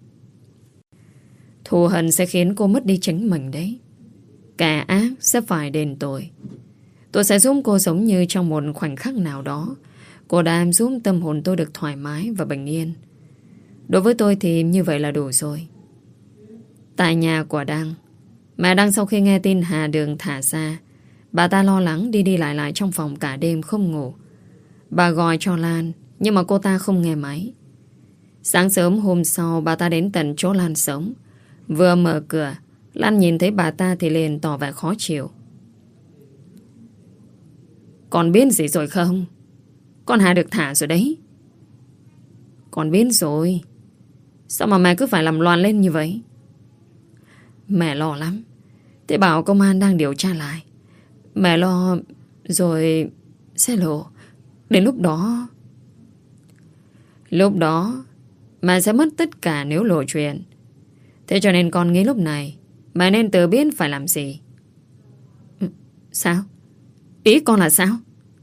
Thù hận sẽ khiến cô mất đi chính mình đấy. Kẻ ác sẽ phải đền tội. Tôi sẽ giúp cô giống như trong một khoảnh khắc nào đó cô đã giúp tâm hồn tôi được thoải mái và bình yên. Đối với tôi thì như vậy là đủ rồi. Tại nhà của Đăng, mẹ Đăng sau khi nghe tin Hà Đường thả ra, bà ta lo lắng đi đi lại lại trong phòng cả đêm không ngủ. Bà gọi cho Lan, nhưng mà cô ta không nghe máy. Sáng sớm hôm sau bà ta đến tận chỗ Lan sống. Vừa mở cửa, Lan nhìn thấy bà ta thì liền tỏ vẻ khó chịu. Con biết gì rồi không? Con Hà được thả rồi đấy. Con biết rồi. Sao mà mẹ cứ phải làm loạn lên như vậy? Mẹ lo lắm. Thế bảo công an đang điều tra lại. Mẹ lo rồi sẽ lộ. Đến lúc đó mẹ sẽ mất tất cả nếu lộ chuyện. Thế cho nên con nghĩ lúc này mẹ nên tự biết phải làm gì. Sao? Ý con là sao?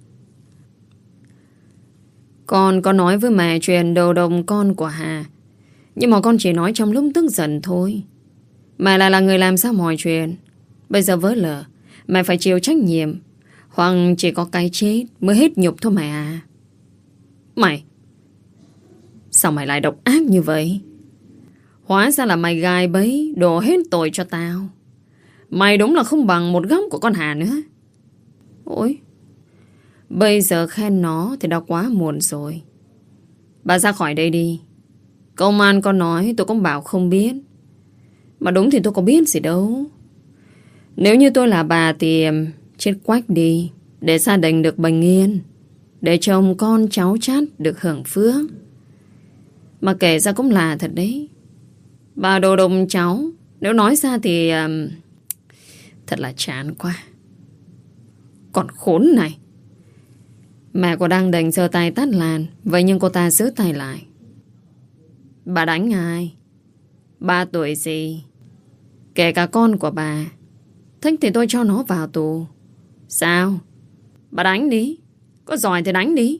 Con có nói với mẹ chuyện đầu đồng con của Hà, nhưng mà con chỉ nói trong lúc tức giận thôi. Mẹ lại là người làm sao mọi chuyện. Bây giờ vỡ lở, mẹ phải chịu trách nhiệm. Hoặc chỉ có cái chết mới hết nhục thôi mẹ à. Mày, sao mày lại độc ác như vậy? Hóa ra là mày gài bẫy đổ hết tội cho tao. Mày đúng là không bằng một góc của con Hà nữa. Ôi, bây giờ khen nó thì đã quá muộn rồi. Bà ra khỏi đây đi. Công an có nói tôi cũng bảo không biết. Mà đúng thì tôi có biết gì đâu. Nếu như tôi là bà thì chết quách đi, để gia đình được bình yên, để chồng con cháu chát được hưởng phước. Mà kể ra cũng là thật đấy. Bà đồ đồng cháu, nếu nói ra thì thật là chán quá. Còn khốn này. Mẹ của đang định giơ tay tát Lan, vậy nhưng cô ta giữ tay lại. Bà đánh ai? 3 tuổi gì? Kể cả con của bà. Thích thì tôi cho nó vào tù. Sao? Bà đánh đi. Có giỏi thì đánh đi.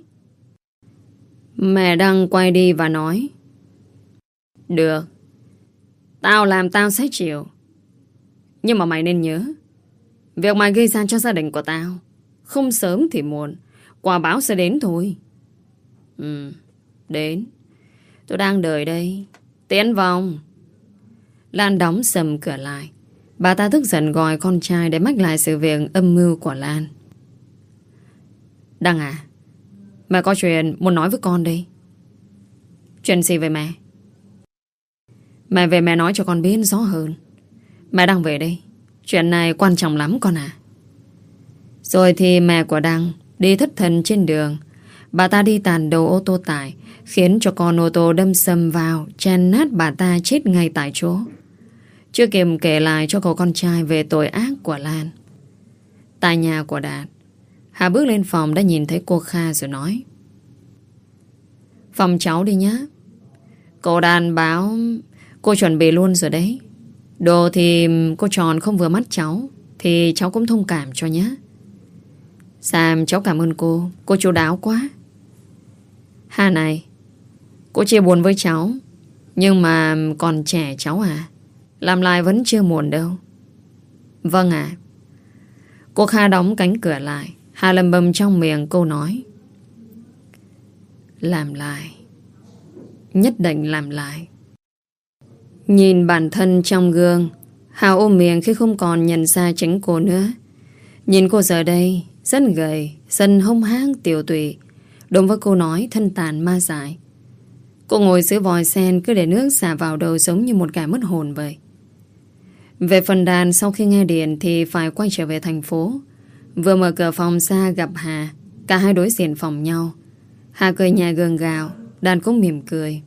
Mẹ đang quay đi và nói. Được. Tao làm tao sẽ chịu. Nhưng mà mày nên nhớ, việc mày gây ra cho gia đình của tao, không sớm thì muộn, quả báo sẽ đến thôi. Đến. Tôi đang đợi đây. Tiến vòng. Lan đóng sầm cửa lại. Bà ta tức giận gọi con trai để mách lại sự việc âm mưu của Lan. Đăng à, mẹ có chuyện muốn nói với con đây. Chuyện gì vậy mẹ? Mẹ về mẹ nói cho con biết rõ hơn. Mẹ đang về đây. Chuyện này quan trọng lắm con à. Rồi thì mẹ của Đăng đi thất thần trên đường. Bà ta đi tàn đầu ô tô tải, khiến cho con ô tô đâm sầm vào, chen nát bà ta chết ngay tại chỗ. Chưa kịp kể lại cho cậu con trai về tội ác của Lan. Tại nhà của Đạt, Hà bước lên phòng đã nhìn thấy cô Kha rồi nói. Phòng cháu đi nhá. Cô Đàn báo cô chuẩn bị luôn rồi đấy. Đồ thì cô tròn không vừa mắt cháu thì cháu cũng thông cảm cho nhé. Sam, cháu cảm ơn cô chu đáo quá. Hà này, cô chia buồn với cháu, nhưng mà còn trẻ cháu à, làm lại vẫn chưa muộn đâu. Vâng ạ. Cô Kha đóng cánh cửa lại. Hà lầm bầm trong miệng cô nói. Làm lại. Nhất định làm lại. Nhìn bản thân trong gương, Hà ôm miệng khi không còn nhận ra chính cô nữa. Nhìn cô giờ đây rất gầy, dần hông hang tiểu tụy, đúng với cô nói thân tàn ma dại. Cô ngồi dưới vòi sen cứ để nước xả vào đầu giống như một kẻ mất hồn vậy. Về phần Đàn, sau khi nghe điện thì phải quay trở về thành phố. Vừa mở cửa phòng ra gặp Hà. Cả hai đối diện phòng nhau. Hà cười nhẹ gượng gạo, Đàn cũng mỉm cười.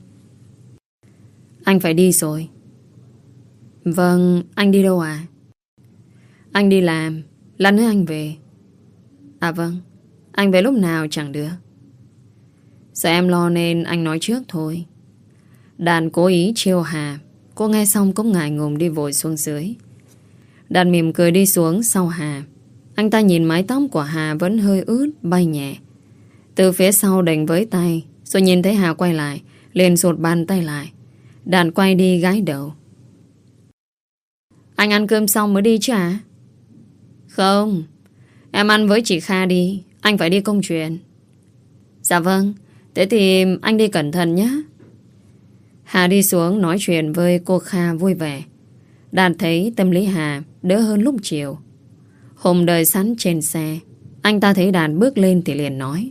Anh phải đi rồi. Vâng, anh đi đâu à? Anh đi làm, lát nữa anh về. À vâng, anh về lúc nào chẳng được. Sợ em lo nên anh nói trước thôi. Đàn cố ý trêu Hà. Cô nghe xong cũng ngại ngùng đi vội xuống dưới. Đàn mỉm cười đi xuống sau Hà. Anh ta nhìn mái tóc của Hà vẫn hơi ướt, bay nhẹ. Từ phía sau đánh với tay, rồi nhìn thấy Hà quay lại, liền sụt bàn tay lại. Đàn quay đi gái đầu. Anh ăn cơm xong mới đi chứ à? Không, em ăn với chị Kha đi. Anh phải đi công chuyện. Dạ vâng, thế thì anh đi cẩn thận nhé. Hà đi xuống nói chuyện với cô Kha vui vẻ. Đạt thấy tâm lý Hà đỡ hơn lúc chiều. Hùng đợi sẵn trên xe. Anh ta thấy Đạt bước lên thì liền nói: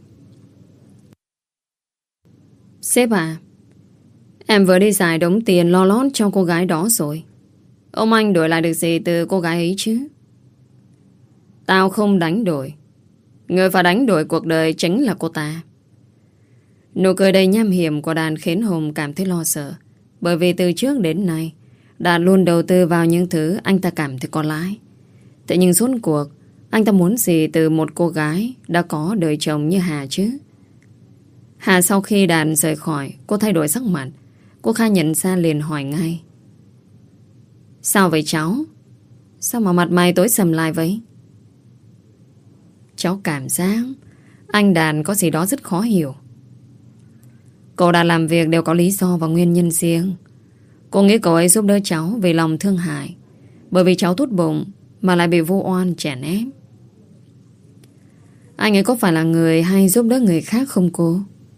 Sếp à, em vừa đi xài đống tiền lo lót cho cô gái đó rồi. Ông anh đổi lại được gì từ cô gái ấy chứ? Tao không đánh đổi. Người phải đánh đổi cuộc đời chính là cô ta. Nụ cười đầy nham hiểm của Đạt khiến Hùng cảm thấy lo sợ. Bởi vì từ trước đến nay Đạt luôn đầu tư vào những thứ anh ta cảm thấy có lãi. Thế nhưng suốt cuộc anh ta muốn gì từ một cô gái đã có đời chồng như Hà chứ? Hà sau khi Đạt rời khỏi, cô thay đổi sắc mặt. Cô Kha nhận ra liền hỏi ngay: Sao vậy cháu? Sao mà mặt mày tối sầm lại vậy? Cháu cảm giác anh Đạt có gì đó rất khó hiểu. Cô Đạt làm việc đều có lý do và nguyên nhân riêng. Cô nghĩ cậu ấy giúp đỡ cháu vì lòng thương hại, bởi vì cháu tốt bụng mà lại bị vô oan chèn ép. Anh ấy có phải là người hay giúp đỡ người khác không cô?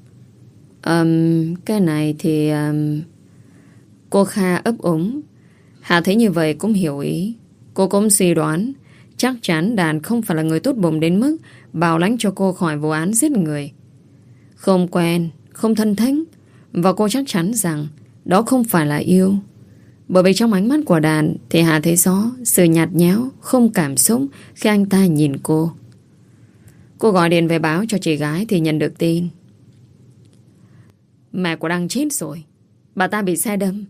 Cái này thì... Cô Kha ấp úng. Hà thấy như vậy cũng hiểu ý. Cô cũng suy đoán chắc chắn Đạt không phải là người tốt bụng đến mức bảo lãnh cho cô khỏi vụ án giết người. Không quen, không thân thích. Và cô chắc chắn rằng đó không phải là yêu. Bởi vì trong ánh mắt của Đạt thì Hà thấy rõ sự nhạt nhẽo, không cảm xúc khi anh ta nhìn cô. Cô gọi điện về báo cho chị gái thì nhận được tin: Mẹ của Đăng chết rồi. Bà ta bị xe đâm.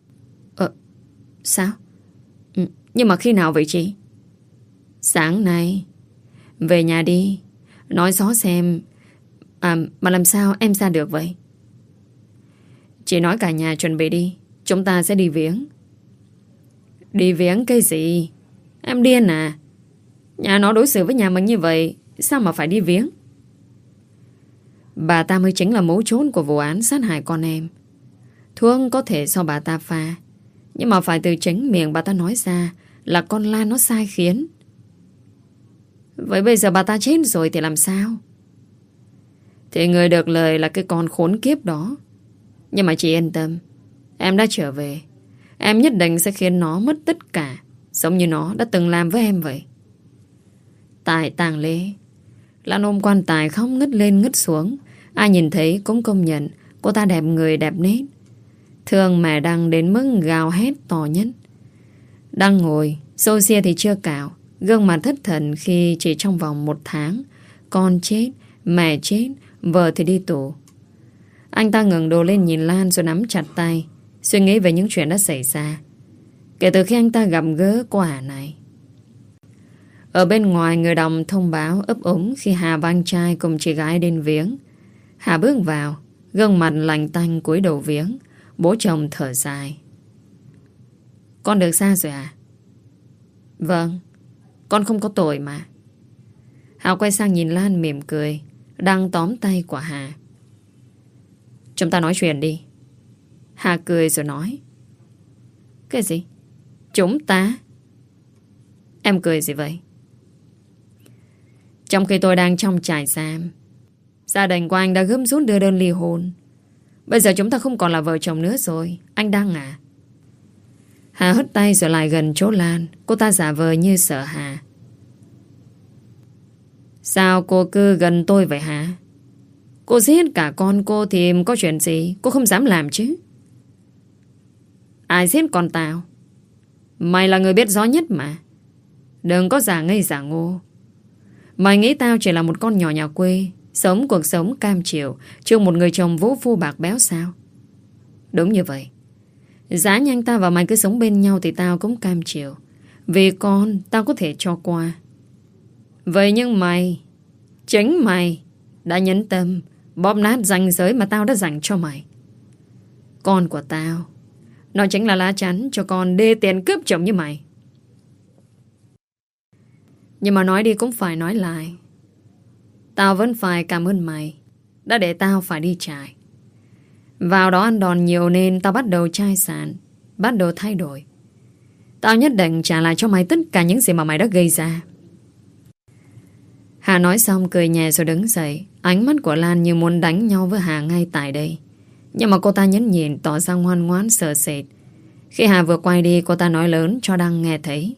Sao? Nhưng mà khi nào vậy chị? Sáng nay. Về nhà đi, nói rõ xem. Mà làm sao em ra được vậy? Chị nói cả nhà chuẩn bị đi, chúng ta sẽ đi viếng. Đi viếng cái gì? Em điên à? Nhà nó đối xử với nhà mình như vậy, sao mà phải đi viếng? Bà ta mới chính là mấu chốt của vụ án sát hại con em. Thuốc có thể do bà ta pha, nhưng mà phải từ chính miệng bà ta nói ra là con Lan nó sai khiến. Vậy bây giờ bà ta chết rồi thì làm sao? Thì người được lời là cái con khốn kiếp đó. Nhưng mà chị yên tâm, em đã trở về. Em nhất định sẽ khiến nó mất tất cả, giống như nó đã từng làm với em vậy. Tại tang lễ, Lan ôm quan tài khóc ngất lên ngất xuống. Ai nhìn thấy cũng công nhận cô ta đẹp người đẹp nết. Thương mẹ Đăng đến mức gào hét to nhất. Đăng ngồi, xô xia thì chưa cạo, gương mặt thất thần khi chỉ trong vòng 1 tháng con chết, mẹ chết, vợ thì đi tù. Anh ta ngẩng đầu lên nhìn Lan rồi nắm chặt tay, suy nghĩ về những chuyện đã xảy ra kể từ khi anh ta gặp gỡ cô Hà này. Ở bên ngoài, người đồng thông báo ấp úng khi Hà và anh trai cùng chị gái đến viếng. Hà bước vào, gương mặt lạnh tanh cúi đầu viếng. Bố chồng thở dài: Con được xa rồi à? Vâng, con không có tội mà. Hà quay sang nhìn Lan mỉm cười, đang tóm tay của Hà: Chúng ta nói chuyện đi. Hà cười rồi nói: Cái gì? Chúng ta? Em cười gì vậy? Trong khi tôi đang trong trại giam, gia đình của anh đã gấp rút đưa đơn ly hôn. Bây giờ chúng ta không còn là vợ chồng nữa rồi, anh Đăng à? Hà hất tay rồi lại gần chỗ Lan. Cô ta giả vờ như sợ Hà. Sao cô cứ gần tôi vậy hả? Cô giết cả con cô thì có chuyện gì cô không dám làm chứ? Ai giết con tao? Mày là người biết rõ nhất mà. Đừng có giả ngây giả ngô. Mày nghĩ tao chỉ là một con nhỏ nhà quê, sống cuộc sống cam chịu trước một người chồng vũ phu bạc béo sao? Đúng như vậy. Giá nhanh ta và mày cứ sống bên nhau thì tao cũng cam chịu. Vì con tao có thể cho qua. Vậy nhưng mày, chính mày đã nhẫn tâm bóp nát ranh giới mà tao đã dành cho mày. Con của tao, nó chính là lá chắn cho con đê tiện cướp chồng như mày. Nhưng mà nói đi cũng phải nói lại. Tao vẫn phải cảm ơn mày đã để tao phải đi trại. Vào đó ăn đòn nhiều nên tao bắt đầu chai sạn, bắt đầu thay đổi. Tao nhất định trả lại cho mày tất cả những gì mà mày đã gây ra. Hà nói xong cười nhẹ rồi đứng dậy. Ánh mắt của Lan như muốn đánh nhau với Hà ngay tại đây. Nhưng mà cô ta nhẫn nhịn tỏ ra ngoan ngoãn sợ sệt. Khi Hà vừa quay đi, cô ta nói lớn cho Đăng nghe thấy.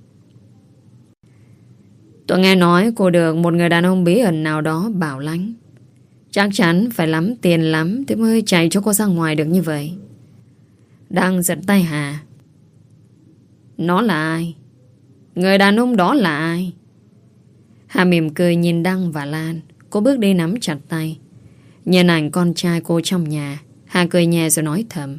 Tôi nghe nói cô được một người đàn ông bí ẩn nào đó bảo lãnh. Chắc chắn phải lắm tiền lắm thì mới chạy cho cô ra ngoài được như vậy. Đăng giật tay Hà. Nó là ai? Người đàn ông đó là ai? Hà mỉm cười nhìn Đăng và Lan. Cô bước đi nắm chặt tay. Nhìn ảnh con trai cô trong nhà, Hà cười nhẹ rồi nói thầm.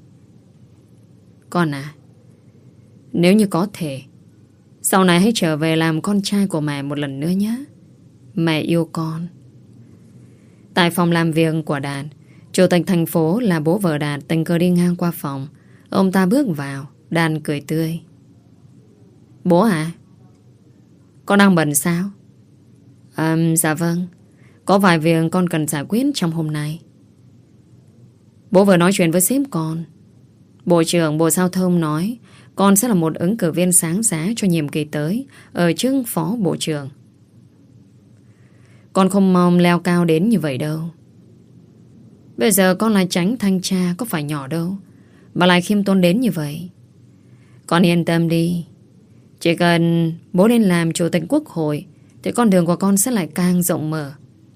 Con à, nếu như có thể, sau này hãy trở về làm con trai của mẹ một lần nữa nhé. Mẹ yêu con. Tại phòng làm việc của Đạt, chủ tịch thành phố là bố vợ Đạt tình cờ đi ngang qua phòng. Ông ta bước vào, Đạt cười tươi. Bố à? Con đang bận sao? Dạ vâng. Có vài việc con cần giải quyết trong hôm nay. Bố vừa nói chuyện với sếp con. Bộ trưởng Bộ Giao thông nói con sẽ là một ứng cử viên sáng giá cho nhiệm kỳ tới ở chức phó bộ trưởng. Con không mong leo cao đến như vậy đâu. Bây giờ con là tránh thanh tra có phải nhỏ đâu mà lại khiêm tốn đến như vậy. Con yên tâm đi. Chỉ cần bố lên làm chủ tịch quốc hội thì con đường của con sẽ lại càng rộng mở.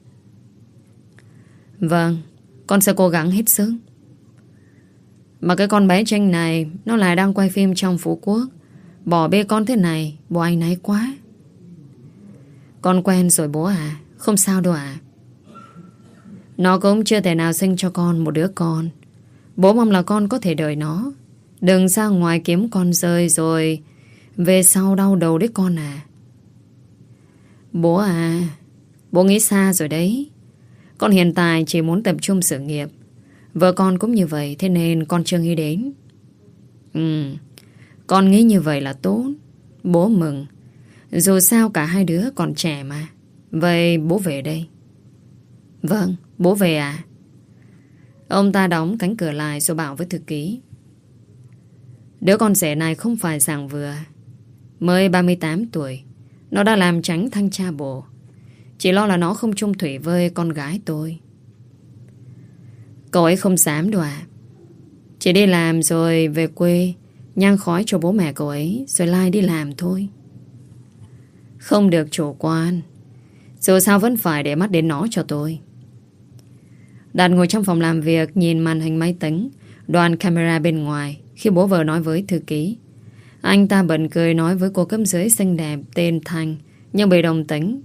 Vâng, con sẽ cố gắng hết sức. Mà cái con bé Tranh này nó lại đang quay phim trong Phú Quốc. Bỏ bê con thế này, bố anh ấy quá. Con quen rồi bố à, không sao đâu ạ. Nó cũng chưa thể nào sinh cho con một đứa con. Bố mong là con có thể đợi nó. Đừng ra ngoài kiếm con rơi rồi về sau đau đầu đấy con à. Bố à, bố nghĩ xa rồi đấy. Con hiện tại chỉ muốn tập trung sự nghiệp. Vợ con cũng như vậy, thế nên con chưa nghĩ đến. Con nghĩ như vậy là tốt. Bố mừng. Dù sao cả hai đứa còn trẻ mà. Vậy bố về đây. Vâng, bố về à? Ông ta đóng cánh cửa lại rồi bảo với thư ký. Đứa con rể này không phải dạng vừa. Mới 38 tuổi. Nó đã làm tránh thanh tra bộ. Chỉ lo là nó không chung thủy với con gái tôi. Cậu ấy không dám đâu à. Chỉ đi làm rồi về quê nhang khói cho bố mẹ cậu ấy rồi lai đi làm thôi. Không được chủ quan. Dù sao vẫn phải để mắt đến nó cho tôi. Đạt ngồi trong phòng làm việc nhìn màn hình máy tính, đoàn camera bên ngoài. Khi bố vợ nói với thư ký, anh ta bật cười nói với cô cấp dưới xinh đẹp tên Thanh nhưng bị đồng tính.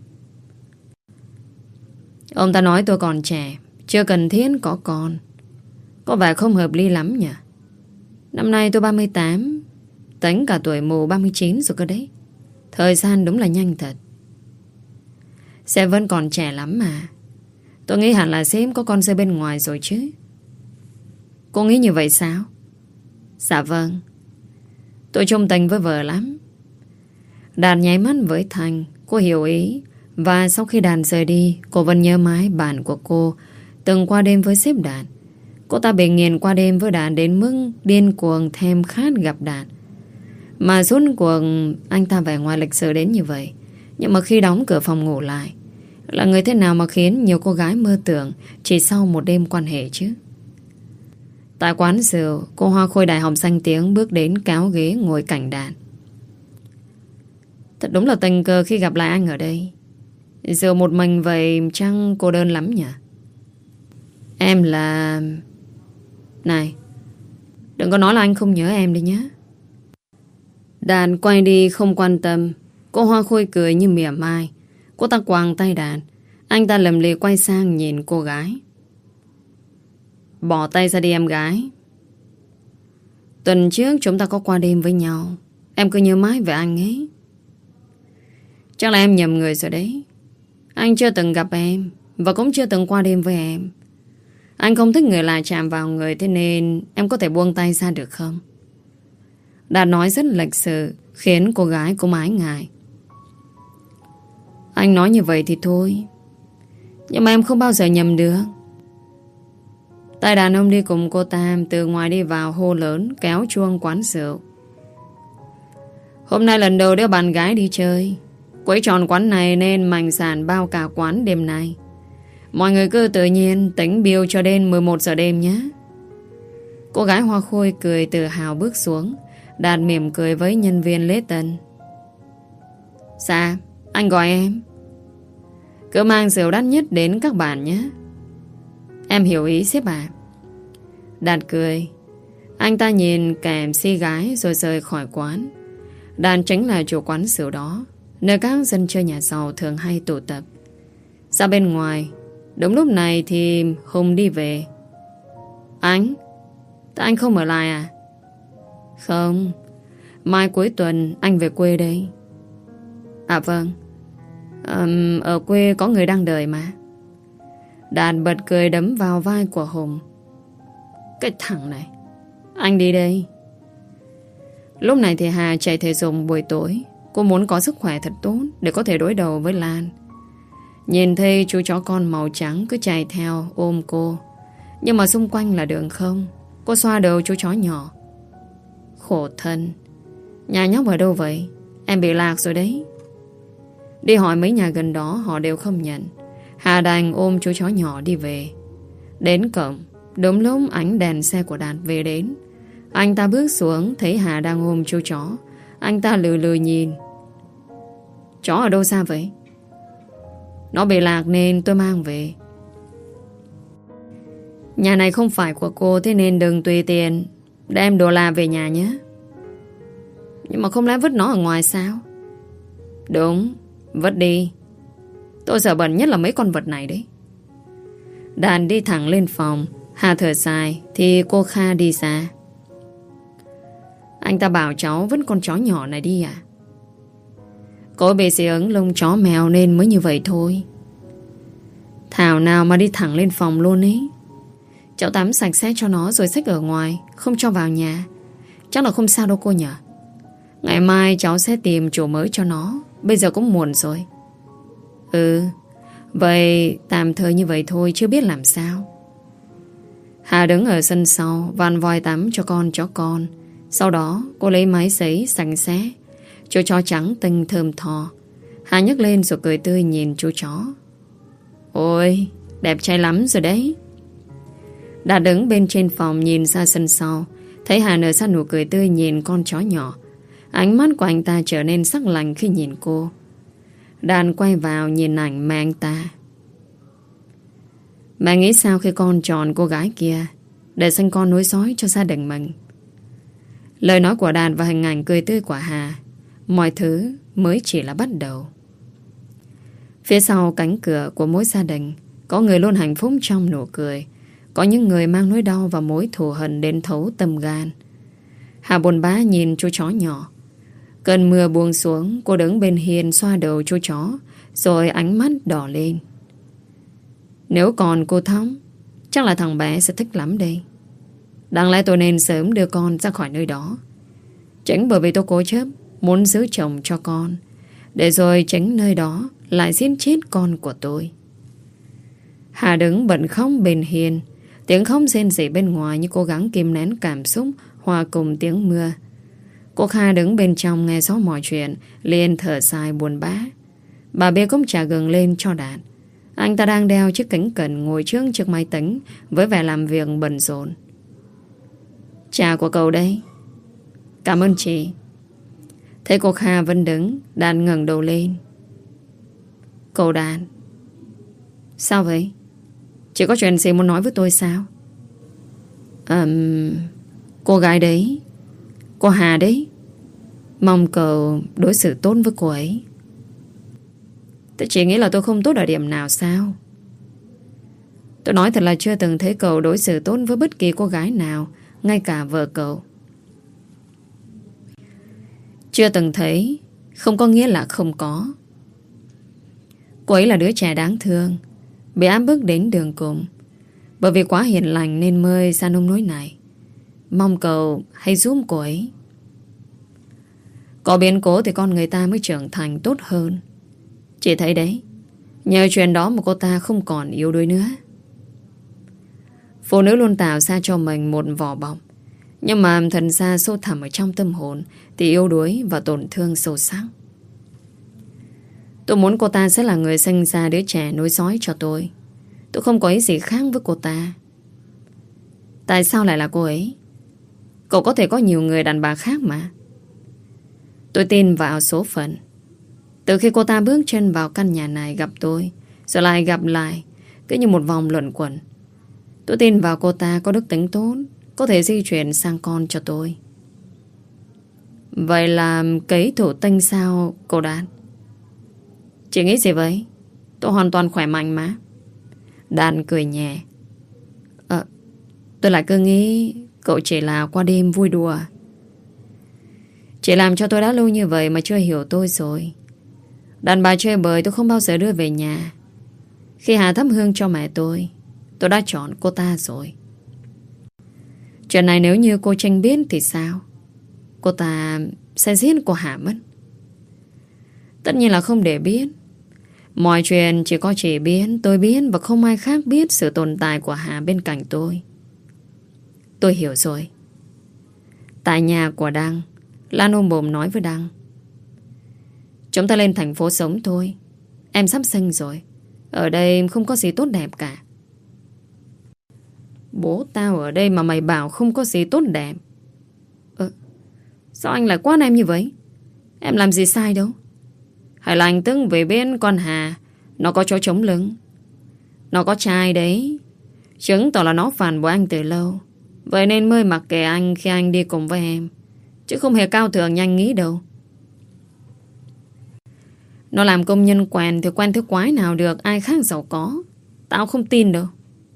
Ông ta nói tôi còn trẻ, chưa cần thiết có con. Có vẻ không hợp lý lắm nhỉ. Năm nay tôi 38, tính cả tuổi mù 39 rồi cơ đấy. Thời gian đúng là nhanh thật. Sếp vẫn còn trẻ lắm mà. Tôi nghĩ hẳn là sếp có con rơi bên ngoài rồi chứ. Cô nghĩ như vậy sao? Dạ vâng. Tôi chung tình với vợ lắm. Đạt nháy mắt với Thành. Cô hiểu ý. Và sau khi Đạt rời đi, cô vẫn nhớ mãi bạn của cô từng qua đêm với sếp Đạt. Cô ta bị nghiền qua đêm với Đạt đến mức điên cuồng thèm khát gặp Đạt. Mà rốt cuộc anh ta vẻ ngoài lịch sự đến như vậy. Nhưng mà khi đóng cửa phòng ngủ lại, là người thế nào mà khiến nhiều cô gái mơ tưởng chỉ sau một đêm quan hệ chứ? Tại quán rượu, cô hoa khôi đại học danh tiếng bước đến kéo ghế ngồi cạnh Đạt. Thật đúng là tình cờ khi gặp lại anh ở đây. Rượu một mình vậy chắc cô đơn lắm nhỉ? Em là... Này, đừng có nói là anh không nhớ em đi nhé. Đạt quay đi không quan tâm. Cô hoa khôi cười như mỉa mai. Cô ta quàng tay Đạt. Anh ta lầm lì quay sang nhìn cô gái. Bỏ tay ra đi em gái. Tuần trước chúng ta có qua đêm với nhau. Em cứ nhớ mãi về anh ấy. Chắc là em nhầm người rồi đấy. Anh chưa từng gặp em và cũng chưa từng qua đêm với em. Anh không thích người lạ chạm vào người, thế nên em có thể buông tay ra được không? Đạt nói rất lịch sự, khiến cô gái cũng ái ngại. Anh nói như vậy thì thôi, nhưng mà em không bao giờ nhầm được. Tay đàn ông đi cùng cô Tam từ ngoài đi vào hô lớn kéo chuông quán rượu. Hôm nay lần đầu đứa bạn gái đi chơi, quấy tròn quán này nên mảnh sàn bao cả quán đêm nay. Mọi người cứ tự nhiên tính bill cho đến 11 giờ đêm nhé. Cô gái hoa khôi cười tự hào bước xuống. Đạt mỉm cười với nhân viên lễ tân. Dạ, anh gọi em. Cứ mang rượu đắt nhất đến các bạn nhé. Em hiểu ý sếp ạ. Đạt cười. Anh ta nhìn kèm MC gái rồi rời khỏi quán. Đạt chính là chủ quán rượu đó, nơi các dân chơi nhà giàu thường hay tụ tập. Ra bên ngoài, đúng lúc này thì Hùng đi về. Anh? Anh không ở lại à? Không, mai cuối tuần anh về quê đây. À vâng. Ở quê có người đang đợi mà. Đạt bật cười đấm vào vai của Hùng. Cái thằng này, anh đi đây. Lúc này thì Hà chạy thể dục buổi tối. Cô muốn có sức khỏe thật tốt để có thể đối đầu với Lan. Nhìn thấy chú chó con màu trắng cứ chạy theo ôm cô, nhưng mà xung quanh là đường không. Cô xoa đầu chú chó nhỏ. Khổ thân, nhà nhóc ở đâu vậy? Em bị lạc rồi đấy. Đi hỏi mấy nhà gần đó họ đều không nhận. Hà đành ôm chú chó nhỏ đi về. Đến cổng, đúng lúc ánh đèn xe của Đạt về đến. Anh ta bước xuống thấy Hà đang ôm chú chó. Anh ta lừ lừ nhìn. Chó ở đâu xa vậy? Nó bị lạc nên tôi mang về. Nhà này không phải của cô, thế nên đừng tùy tiện đem đồ lạ về nhà nhé. Nhưng mà không lẽ vứt nó ở ngoài sao? Đúng, vứt đi. Tôi sợ bẩn nhất là mấy con vật này đấy. Đàn đi thẳng lên phòng. Hà thở dài thì cô Kha đi ra. Anh ta bảo cháu vứt con chó nhỏ này đi à? Cô bị dị ứng lông chó mèo nên mới như vậy thôi. Thảo nào mà đi thẳng lên phòng luôn ấy. Cháu tắm sạch sẽ cho nó rồi xách ở ngoài, không cho vào nhà. Chắc là không sao đâu cô nhỉ. Ngày mai cháu sẽ tìm chủ mới cho nó. Bây giờ cũng muộn rồi. Ừ, vậy tạm thời như vậy thôi, chưa biết làm sao. Hà đứng ở sân sau vàn vòi tắm cho con chó con. Sau đó cô lấy máy sấy sạch sẽ chú chó trắng tinh thơm tho. Hà nhấc lên rồi cười tươi nhìn chú chó. Ôi, đẹp trai lắm rồi đấy. Đã đứng bên trên phòng nhìn ra sân sau, thấy Hà nở ra nụ cười tươi nhìn con chó nhỏ. Ánh mắt của anh ta trở nên sắc lạnh khi nhìn cô. Đàn quay vào nhìn ảnh mẹ anh ta. Mẹ nghĩ sao khi con chọn cô gái kia để sinh con nối dõi cho gia đình mình? Lời nói của Đàn và hình ảnh cười tươi của Hà, mọi thứ mới chỉ là bắt đầu. Phía sau cánh cửa của mỗi gia đình có người luôn hạnh phúc trong nụ cười. Có những người mang nỗi đau và mối thù hận đến thấu tâm gan. Hà buồn bã nhìn chú chó nhỏ. Cơn mưa buông xuống, cô đứng bên hiên xoa đầu chú chó, rồi ánh mắt đỏ lên. Nếu còn cô Thống, chắc là thằng bé sẽ thích lắm đây. Đáng lẽ tôi nên sớm đưa con ra khỏi nơi đó. Chính bởi vì tôi cố chấp muốn giữ chồng cho con, để rồi chính nơi đó lại giết chết con của tôi. Hà đứng bật khóc bên hiên. Tiếng khóc rên rỉ bên ngoài như cố gắng kìm nén cảm xúc hòa cùng tiếng mưa. Cô Kha đứng bên trong nghe rõ mọi chuyện, liền thở dài buồn bã. Bà bê cốc trà gừng lên cho Đạt. Anh ta đang đeo chiếc kính cận ngồi trước chiếc máy tính với vẻ làm việc bận rộn. Trà của cậu đây. Cảm ơn chị. Thấy cô Kha vẫn đứng, Đạt ngẩng đầu lên. Cậu Đạt, sao vậy? Chị có chuyện gì muốn nói với tôi sao? Cô gái đấy, cô Hà đấy, mong cậu đối xử tốt với cô ấy. Tôi chỉ nghĩ là tôi không tốt ở điểm nào sao? Tôi nói thật là chưa từng thấy cậu đối xử tốt với bất kỳ cô gái nào, ngay cả vợ cậu. Chưa từng thấy không có nghĩa là không có. Cô ấy là đứa trẻ đáng thương, bị áp bức đến đường cùng. Bởi vì quá hiền lành nên mới ra nông nỗi này. Mong cậu hãy giúp cô ấy. Có biến cố thì con người ta mới trưởng thành tốt hơn. Chị thấy đấy, nhờ chuyện đó mà cô ta không còn yếu đuối nữa. Phụ nữ luôn tạo ra cho mình một vỏ bọc, nhưng mà thật ra sâu thẳm ở trong tâm hồn thì yếu đuối và tổn thương sâu sắc. Tôi muốn cô ta sẽ là người sinh ra đứa trẻ nối dõi cho tôi. Tôi không có ý gì khác với cô ta. Tại sao lại là cô ấy? Cậu có thể có nhiều người đàn bà khác mà. Tôi tin vào số phận. Từ khi cô ta bước chân vào căn nhà này gặp tôi, rồi lại gặp lại, cứ như một vòng luẩn quẩn. Tôi tin vào cô ta có đức tính tốt, có thể di chuyển sang con cho tôi. Vậy là cấy thổ tinh sao cô Đạt? Chị nghĩ gì vậy? Tôi hoàn toàn khỏe mạnh mà. Đạt cười nhẹ. Tôi lại cứ nghĩ cậu chỉ là qua đêm vui đùa. Chị làm cho tôi đã lâu như vậy mà chưa hiểu tôi rồi. Đàn bà chơi bời tôi không bao giờ đưa về nhà. Khi Hà thắp hương cho mẹ tôi đã chọn cô ta rồi. Chuyện này nếu như cô Tranh biết thì sao? Cô ta sẽ giết cô Hà mất. Tất nhiên là không để biết. Mọi chuyện chỉ có chị biết, tôi biết, và không ai khác biết sự tồn tại của Hà bên cạnh tôi. Tôi hiểu rồi. Tại nhà của Đăng, Lan ôm bồm nói với Đăng: chúng ta lên thành phố sống thôi. Em sắp sinh rồi. Ở đây không có gì tốt đẹp cả. Bố tao ở đây mà mày bảo không có gì tốt đẹp? Sao anh lại quát em như vậy? Em làm gì sai đâu. Hay là anh tức về bên con Hà nó có chỗ chống lưng? Nó có trai đấy, chứng tỏ là nó phản bội anh từ lâu. Vậy nên mới mặc kệ anh khi anh đi cùng với em, chứ không hề cao thượng như anh nghĩ đâu. Nó làm công nhân quèn thì quen thứ quái nào được ai khác giàu có. Tao không tin đâu.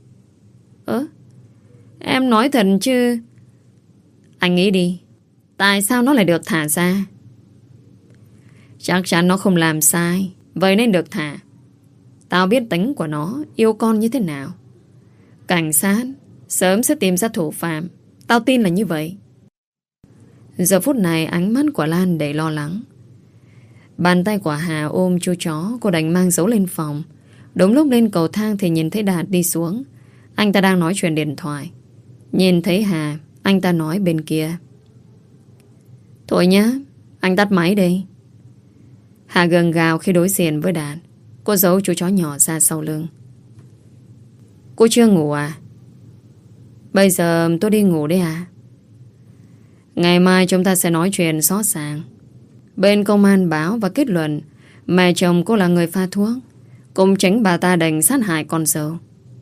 Em nói thật chứ? Anh nghĩ đi, tại sao nó lại được thả ra? Chắc chắn nó không làm sai, vậy nên được thả. Tao biết tính của nó, yêu con như thế nào. Cảnh sát sớm sẽ tìm ra thủ phạm. Tao tin là như vậy. Giờ phút này ánh mắt của Lan đầy lo lắng. Bàn tay của Hà ôm chú chó. Cô đành mang dấu lên phòng. Đúng lúc lên cầu thang thì nhìn thấy Đạt đi xuống. Anh ta đang nói chuyện điện thoại. Nhìn thấy Hà, anh ta nói bên kia: thôi nhá, anh tắt máy đi. Hà gượng gạo khi đối diện với Đạt. Cô giấu chú chó nhỏ ra sau lưng. Cô chưa ngủ à? Bây giờ tôi đi ngủ đấy à? Ngày mai chúng ta sẽ nói chuyện rõ ràng. Bên công an báo và kết luận mẹ chồng cô là người pha thuốc, cũng chính bà ta đành sát hại con dâu.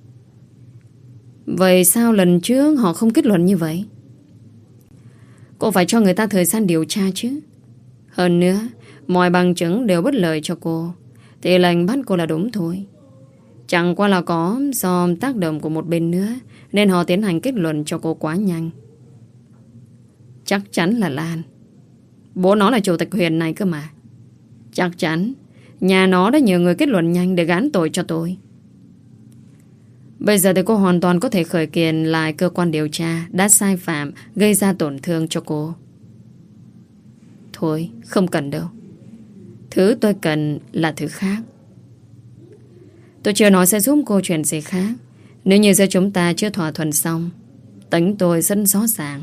Vậy sao lần trước họ không kết luận như vậy? Cô phải cho người ta thời gian điều tra chứ. Hơn nữa, mọi bằng chứng đều bất lợi cho cô, thì lệnh bắt cô là đúng thôi. Chẳng qua là có do tác động của một bên nữa nên họ tiến hành kết luận cho cô quá nhanh. Chắc chắn là Lan. Bố nó là chủ tịch huyện này cơ mà. Chắc chắn nhà nó đã nhờ người kết luận nhanh để gán tội cho tôi. Bây giờ thì cô hoàn toàn có thể khởi kiện lại cơ quan điều tra đã sai phạm gây ra tổn thương cho cô. Thôi, không cần đâu. Thứ tôi cần là thứ khác. Tôi chưa nói sẽ giúp cô chuyện gì khác. Nếu như giữa chúng ta chưa thỏa thuận xong, tính tôi rất rõ ràng.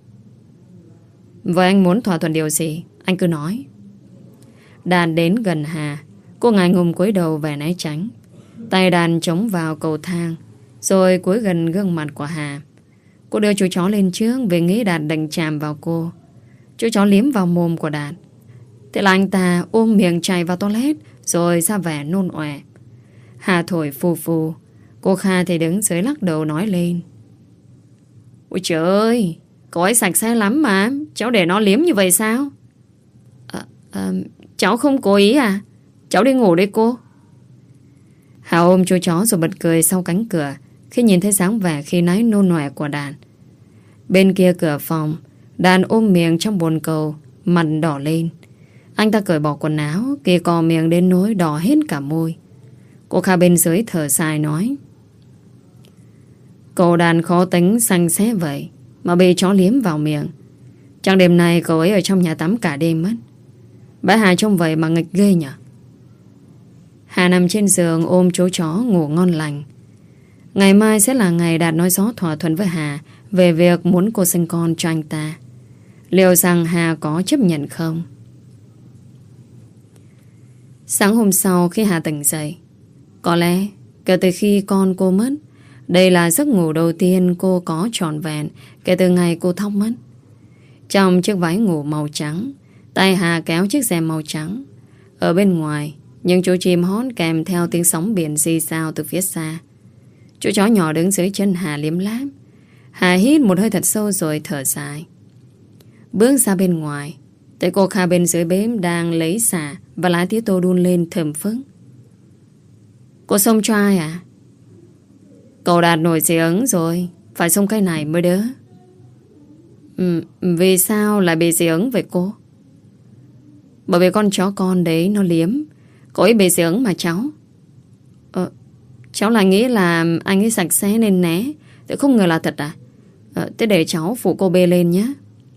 Vậy anh muốn thỏa thuận điều gì? Anh cứ nói. Đàn đến gần Hà. Cô ngại ngùng cúi đầu vẻ né tránh. Tay đàn chống vào cầu thang, rồi cúi gần gương mặt của Hà. Cô đưa chú chó lên trước vì nghĩ Đạt định chạm vào cô. Chú chó liếm vào mồm của Đạt. Thế là anh ta ôm miệng chạy vào toilet, rồi ra vẻ nôn ọe. Hà thổi phù phù. Cô Kha thì đứng dưới lắc đầu nói lên: ôi trời ơi, cô ấy sạch sẽ lắm mà. Cháu để nó liếm như vậy sao? Cháu không cố ý à? Cháu đi ngủ đi cô. Hà ôm chú chó rồi bật cười sau cánh cửa khi nhìn thấy dáng vẻ khi nãy nôn nọe của Đạt. Bên kia cửa phòng, Đạt ôm miệng trong bồn cầu, mặt đỏ lên. Anh ta cởi bỏ quần áo, kì cò miệng đến nỗi đỏ hết cả môi. Cô Kha bên dưới thở dài nói: cậu đàn khó tính xanh xé vậy mà bị chó liếm vào miệng. Chẳng đêm nay cậu ấy ở trong nhà tắm cả đêm mất. Bà Hà trông vậy mà nghịch ghê nhở. Hà nằm trên giường ôm chú chó ngủ ngon lành. Ngày mai sẽ là ngày Đạt nói rõ thỏa thuận với Hà về việc muốn cô sinh con cho anh ta. Liệu rằng Hà có chấp nhận không? Sáng hôm sau khi Hà tỉnh dậy, có lẽ kể từ khi con cô mất, đây là giấc ngủ đầu tiên cô có trọn vẹn kể từ ngày cô Thóc mất. Trong chiếc váy ngủ màu trắng, tay Hà kéo chiếc rèm màu trắng. Ở bên ngoài, những chú chim hót kèm theo tiếng sóng biển rì rào từ phía xa. Chú chó nhỏ đứng dưới chân Hà liếm láp. Hà hít một hơi thật sâu rồi thở dài. Bước ra bên ngoài, thấy cô Kha bên dưới bếp đang lấy xả và lá tía tô đun lên thơm phức. Cô xông cho ai à? Cậu Đạt nổi dị ứng rồi, phải xông cái này mới đỡ. Vì sao lại bị dị ứng vậy cô? Bởi vì con chó con đấy nó liếm. Cô ấy bị dị ứng mà cháu. Cháu lại nghĩ là anh ấy sạch sẽ nên né. Thế không ngờ là thật à? Thế để cháu phụ cô bê lên nhé.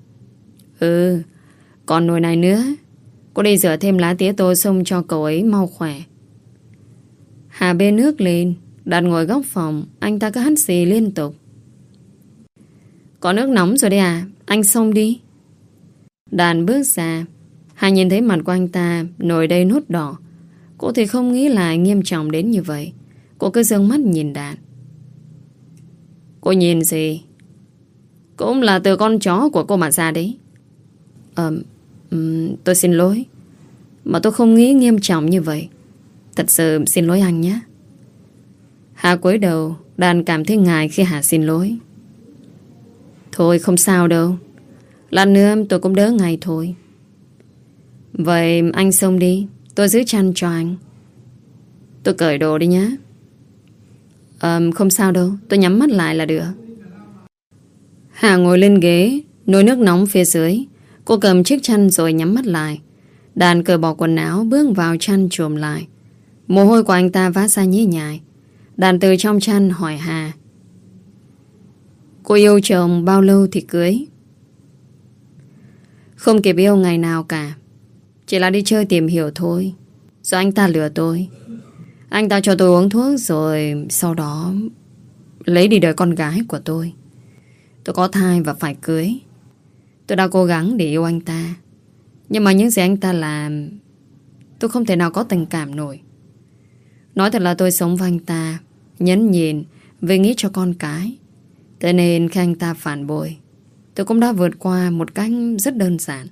Còn nồi này nữa. Cô đi rửa thêm lá tía tô xông cho cậu ấy mau khỏe. Hà bê nước lên, đặt ngồi góc phòng. Anh ta cứ hắt xì liên tục. Có nước nóng rồi đấy à? Anh xông đi. Đàn bước ra. Hà nhìn thấy mặt của anh ta nổi đầy nốt đỏ. Cô thì không nghĩ là nghiêm trọng đến như vậy. Cô cứ giương mắt nhìn Đàn. Cô nhìn gì? Cũng là từ con chó của cô mà ra đấy. Tôi xin lỗi. Mà tôi không nghĩ nghiêm trọng như vậy. Thật sự xin lỗi anh nhé. Hà cúi đầu. Đàn cảm thấy ngại khi Hà xin lỗi. Thôi không sao đâu. Lát nữa tôi cũng đỡ ngay thôi. Vậy anh xông đi. Tôi giữ chăn cho anh. Tôi cởi đồ đi nhé. Không sao đâu. Tôi nhắm mắt lại là được. Hà ngồi lên ghế, nồi nước nóng phía dưới. Cô cầm chiếc chăn rồi nhắm mắt lại. Đàn cởi bỏ quần áo, bước vào chăn trùm lại. Mồ hôi của anh ta vã ra nhễ nhại. Đàn từ trong chăn hỏi Hà. Cô yêu chồng bao lâu thì cưới? Không kịp yêu ngày nào cả. Chỉ là đi chơi tìm hiểu thôi. Rồi anh ta lừa tôi. Anh ta cho tôi uống thuốc rồi sau đó lấy đi đời con gái của tôi. Tôi có thai và phải cưới. Tôi đã cố gắng để yêu anh ta. Nhưng mà những gì anh ta làm, tôi không thể nào có tình cảm nổi. Nói thật là tôi sống với anh ta, nhẫn nhịn vì nghĩ cho con cái. Thế nên khi anh ta phản bội, tôi cũng đã vượt qua một cách rất đơn giản.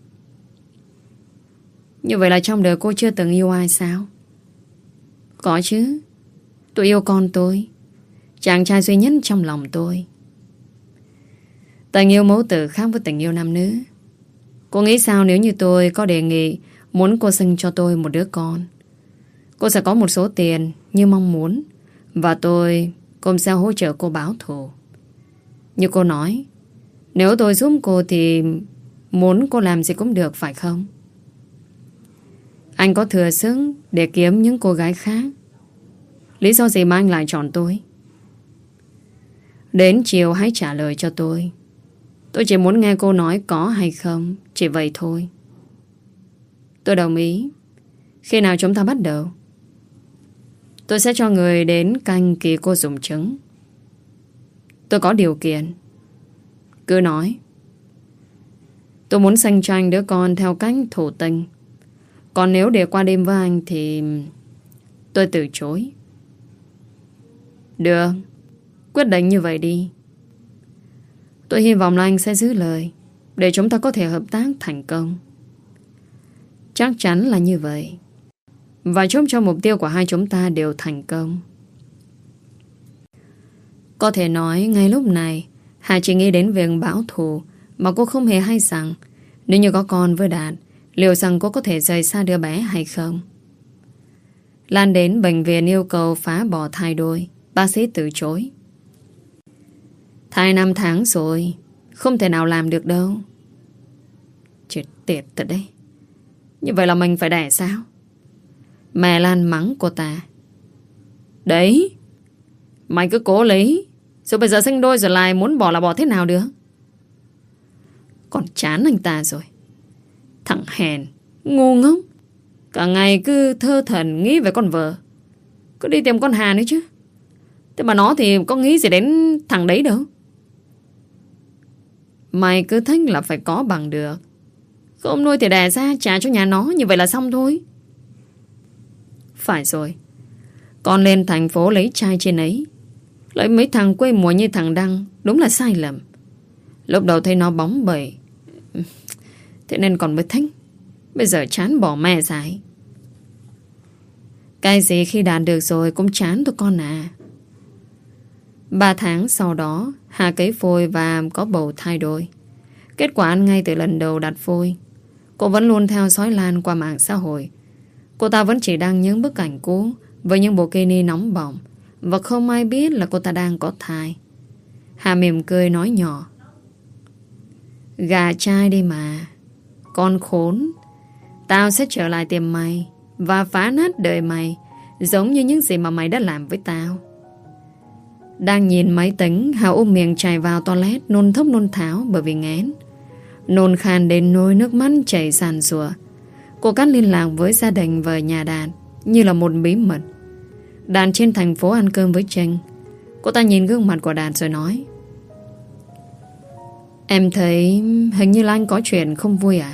Như vậy là trong đời cô chưa từng yêu ai sao? Có chứ. Tôi yêu con tôi, chàng trai duy nhất trong lòng tôi. Tình yêu mẫu tử khác với tình yêu nam nữ. Cô nghĩ sao nếu như tôi có đề nghị muốn cô sinh cho tôi một đứa con? Cô sẽ có một số tiền như mong muốn, và tôi cũng sẽ hỗ trợ cô báo thù. Như cô nói, nếu tôi giúp cô thì muốn cô làm gì cũng được, phải không? Anh có thừa sức để kiếm những cô gái khác. Lý do gì mà anh lại chọn tôi? Đến chiều hãy trả lời cho tôi. Tôi chỉ muốn nghe cô nói có hay không. Chỉ vậy thôi. Tôi đồng ý. Khi nào chúng ta bắt đầu? Tôi sẽ cho người đến canh kỳ cô dùng trứng. Tôi có điều kiện. Cứ nói. Tôi muốn sinh cho anh đứa con theo cách thổ tình. Còn nếu để qua đêm với anh thì tôi từ chối. Được. Quyết định như vậy đi. Tôi hy vọng là anh sẽ giữ lời để chúng ta có thể hợp tác thành công. Chắc chắn là như vậy. Và chúc cho mục tiêu của hai chúng ta đều thành công. Có thể nói ngay lúc này Hà chỉ nghĩ đến việc báo thù, mà cô không hề hay rằng nếu như có con với Đạt, liệu rằng cô có thể rời xa đứa bé hay không. Lan đến bệnh viện yêu cầu phá bỏ thai đôi. Bác sĩ từ chối. Thai 5 tháng rồi, không thể nào làm được đâu. Chết tiệt thật đấy. Như vậy là mình phải đẻ sao? Mẹ Lan mắng cô ta. Đấy, mày cứ cố lấy, rồi bây giờ sinh đôi rồi lại muốn bỏ là bỏ thế nào được? Còn chán anh ta rồi. Thằng hèn, ngu ngốc, cả ngày cứ thơ thẩn nghĩ về con vợ. Cứ đi tìm con Hà nữa chứ. Thế mà nó thì có nghĩ gì đến thằng đấy đâu. Mày cứ thích là phải có bằng được. Không nuôi thì đẻ ra trả cho nhà nó, như vậy là xong thôi. Phải rồi. Con lên thành phố lấy trai trên ấy, lấy mấy thằng quê mùa như thằng Đăng, đúng là sai lầm. Lúc đầu thấy nó bóng bẩy, thế nên còn mới thích. Bây giờ chán bỏ mẹ dài. Cái gì khi đạt được rồi cũng chán thôi con à. 3 tháng sau đó, Hà cấy phôi và có bầu thai đôi. Kết quả ăn ngay từ lần đầu đặt phôi. Cô vẫn luôn theo dõi Lan qua mạng xã hội. Cô ta vẫn chỉ đăng những bức ảnh cũ với những bikini nóng bỏng, và không ai biết là cô ta đang có thai. Hà mỉm cười nói nhỏ: gà trai đi mà, con khốn. Tao sẽ trở lại tìm mày và phá nát đời mày, giống như những gì mà mày đã làm với tao. Đang nhìn máy tính, Hà ôm miệng chạy vào toilet, nôn thốc nôn tháo bởi vì nghén. Nôn khan đến nỗi nước mắt chảy ràn rùa. Cô cắt liên lạc với gia đình và nhà Đạt như là một bí mật. Đạt trên thành phố ăn cơm với Trinh. Cô ta nhìn gương mặt của Đạt rồi nói: em thấy hình như là anh có chuyện không vui à?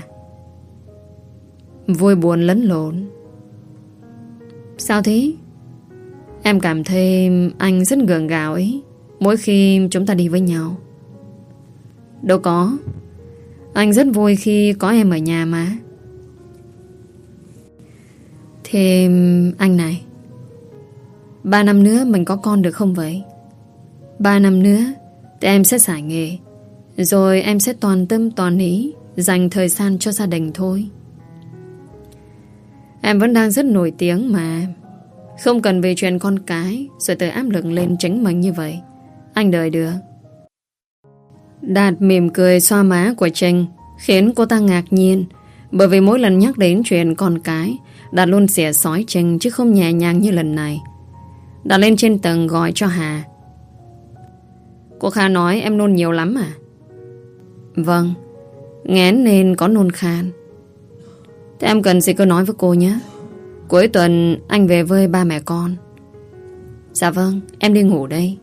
Vui buồn lẫn lộn. Sao thế? Em cảm thấy anh rất gượng gạo ấy mỗi khi chúng ta đi với nhau. Đâu có. Anh rất vui khi có em ở nhà mà. Thế anh này, 3 năm nữa mình có con được không vậy? 3 năm nữa thì em sẽ giải nghệ, rồi em sẽ toàn tâm toàn ý dành thời gian cho gia đình thôi. Em vẫn đang rất nổi tiếng mà. Không cần vì chuyện con cái rồi tự áp lực lên chính mình như vậy. Anh đợi được. Đạt mỉm cười xoa má của Trinh, khiến cô ta ngạc nhiên. Bởi vì mỗi lần nhắc đến chuyện con cái, Đạt luôn xỉa xói Trinh, chứ không nhẹ nhàng như lần này. Đạt lên trên tầng gọi cho Hà. Cô Kha nói em nôn nhiều lắm à? Vâng, nghén nên có nôn khan. Thế em cần gì cứ nói với cô nhé. Cuối tuần anh về với ba mẹ con. Dạ vâng, em đi ngủ đây.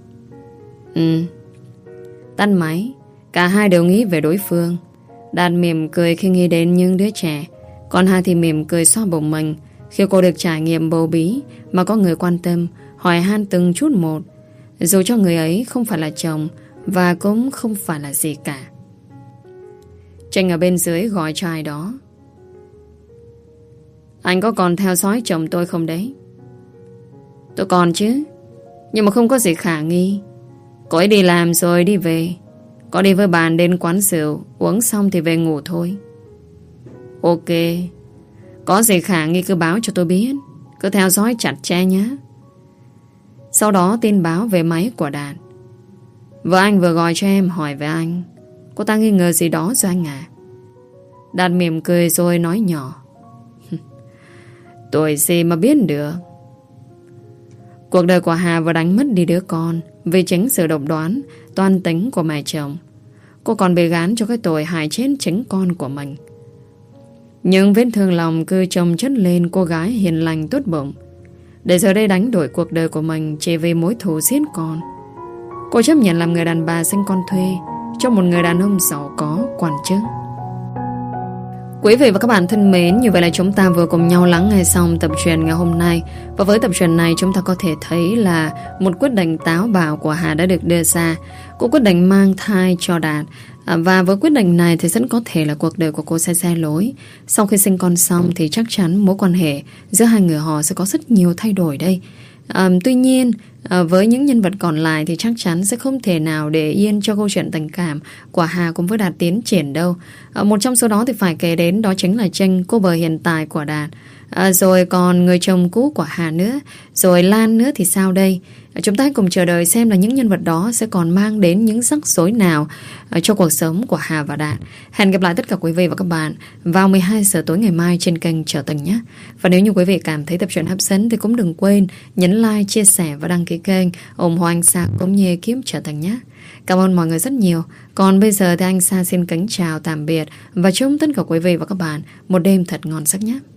Tắt máy. Cả hai đều nghĩ về đối phương. Đạt mỉm cười khi nghĩ đến những đứa trẻ, còn Hà thì mỉm cười xoa bụng mình khi cô được trải nghiệm bầu bí mà có người quan tâm, hỏi han từng chút một, dù cho người ấy không phải là chồng và cũng không phải là gì cả. Trinh ở bên dưới gọi cho ai đó. Anh có còn theo dõi chồng tôi không đấy? Tôi còn chứ, nhưng mà không có gì khả nghi. Cô ấy đi làm rồi đi về, có đi với bạn đến quán rượu, uống xong thì về ngủ thôi. Ok, có gì khả nghi cứ báo cho tôi biết, cứ theo dõi chặt chẽ nhé. Sau đó tin báo về máy của Đạt. Vợ anh vừa gọi cho em hỏi về anh. Cô ta nghi ngờ gì đó rồi anh à? Đạt mỉm cười rồi nói nhỏ. Tôi gì mà biết được. Cuộc đời của Hà vừa đánh mất đi đứa con vì chính sự độc đoán, toan tính của mẹ chồng. Cô còn bị gán cho cái tội hại chết chính con của mình. Nhưng vết thương lòng cứ chồng chất lên cô gái hiền lành tốt bụng, để giờ đây đánh đổi cuộc đời của mình chỉ vì mối thù giết con. Cô chấp nhận làm người đàn bà sinh con thuê cho một người đàn ông giàu có quản chức. Quý vị và các bạn thân mến, như vậy là chúng ta vừa cùng nhau lắng nghe xong tập truyện ngày hôm nay. Và với tập truyện này chúng ta có thể thấy là một quyết định táo bạo của Hà đã được đưa ra. Cô quyết định mang thai cho Đạt. Và với quyết định này thì rất có thể là cuộc đời của cô sẽ sai lối. Sau khi sinh con xong thì chắc chắn mối quan hệ giữa hai người họ sẽ có rất nhiều thay đổi đây. Tuy nhiên với những nhân vật còn lại thì chắc chắn sẽ không thể nào để yên cho câu chuyện tình cảm của Hà cùng với Đạt tiến triển đâu. Một trong số đó thì phải kể đến đó chính là Trinh, cô vợ hiện tại của Đạt. Rồi còn người chồng cũ của Hà nữa, rồi Lan nữa thì sao đây? Chúng ta hãy cùng chờ đợi xem là những nhân vật đó sẽ còn mang đến những rắc rối nào cho cuộc sống của Hà và Đạt. Hẹn gặp lại tất cả quý vị và các bạn vào 12 giờ tối ngày mai trên kênh Trở Tình nhé. Và nếu như quý vị cảm thấy tập truyện hấp dẫn thì cũng đừng quên nhấn like, chia sẻ và đăng ký kênh, ủng hộ anh Sa cũng như ekip Trở Tình nhé. Cảm ơn mọi người rất nhiều. Còn bây giờ thì anh Sa xin kính chào tạm biệt và chúc tất cả quý vị và các bạn một đêm thật ngon giấc nhé.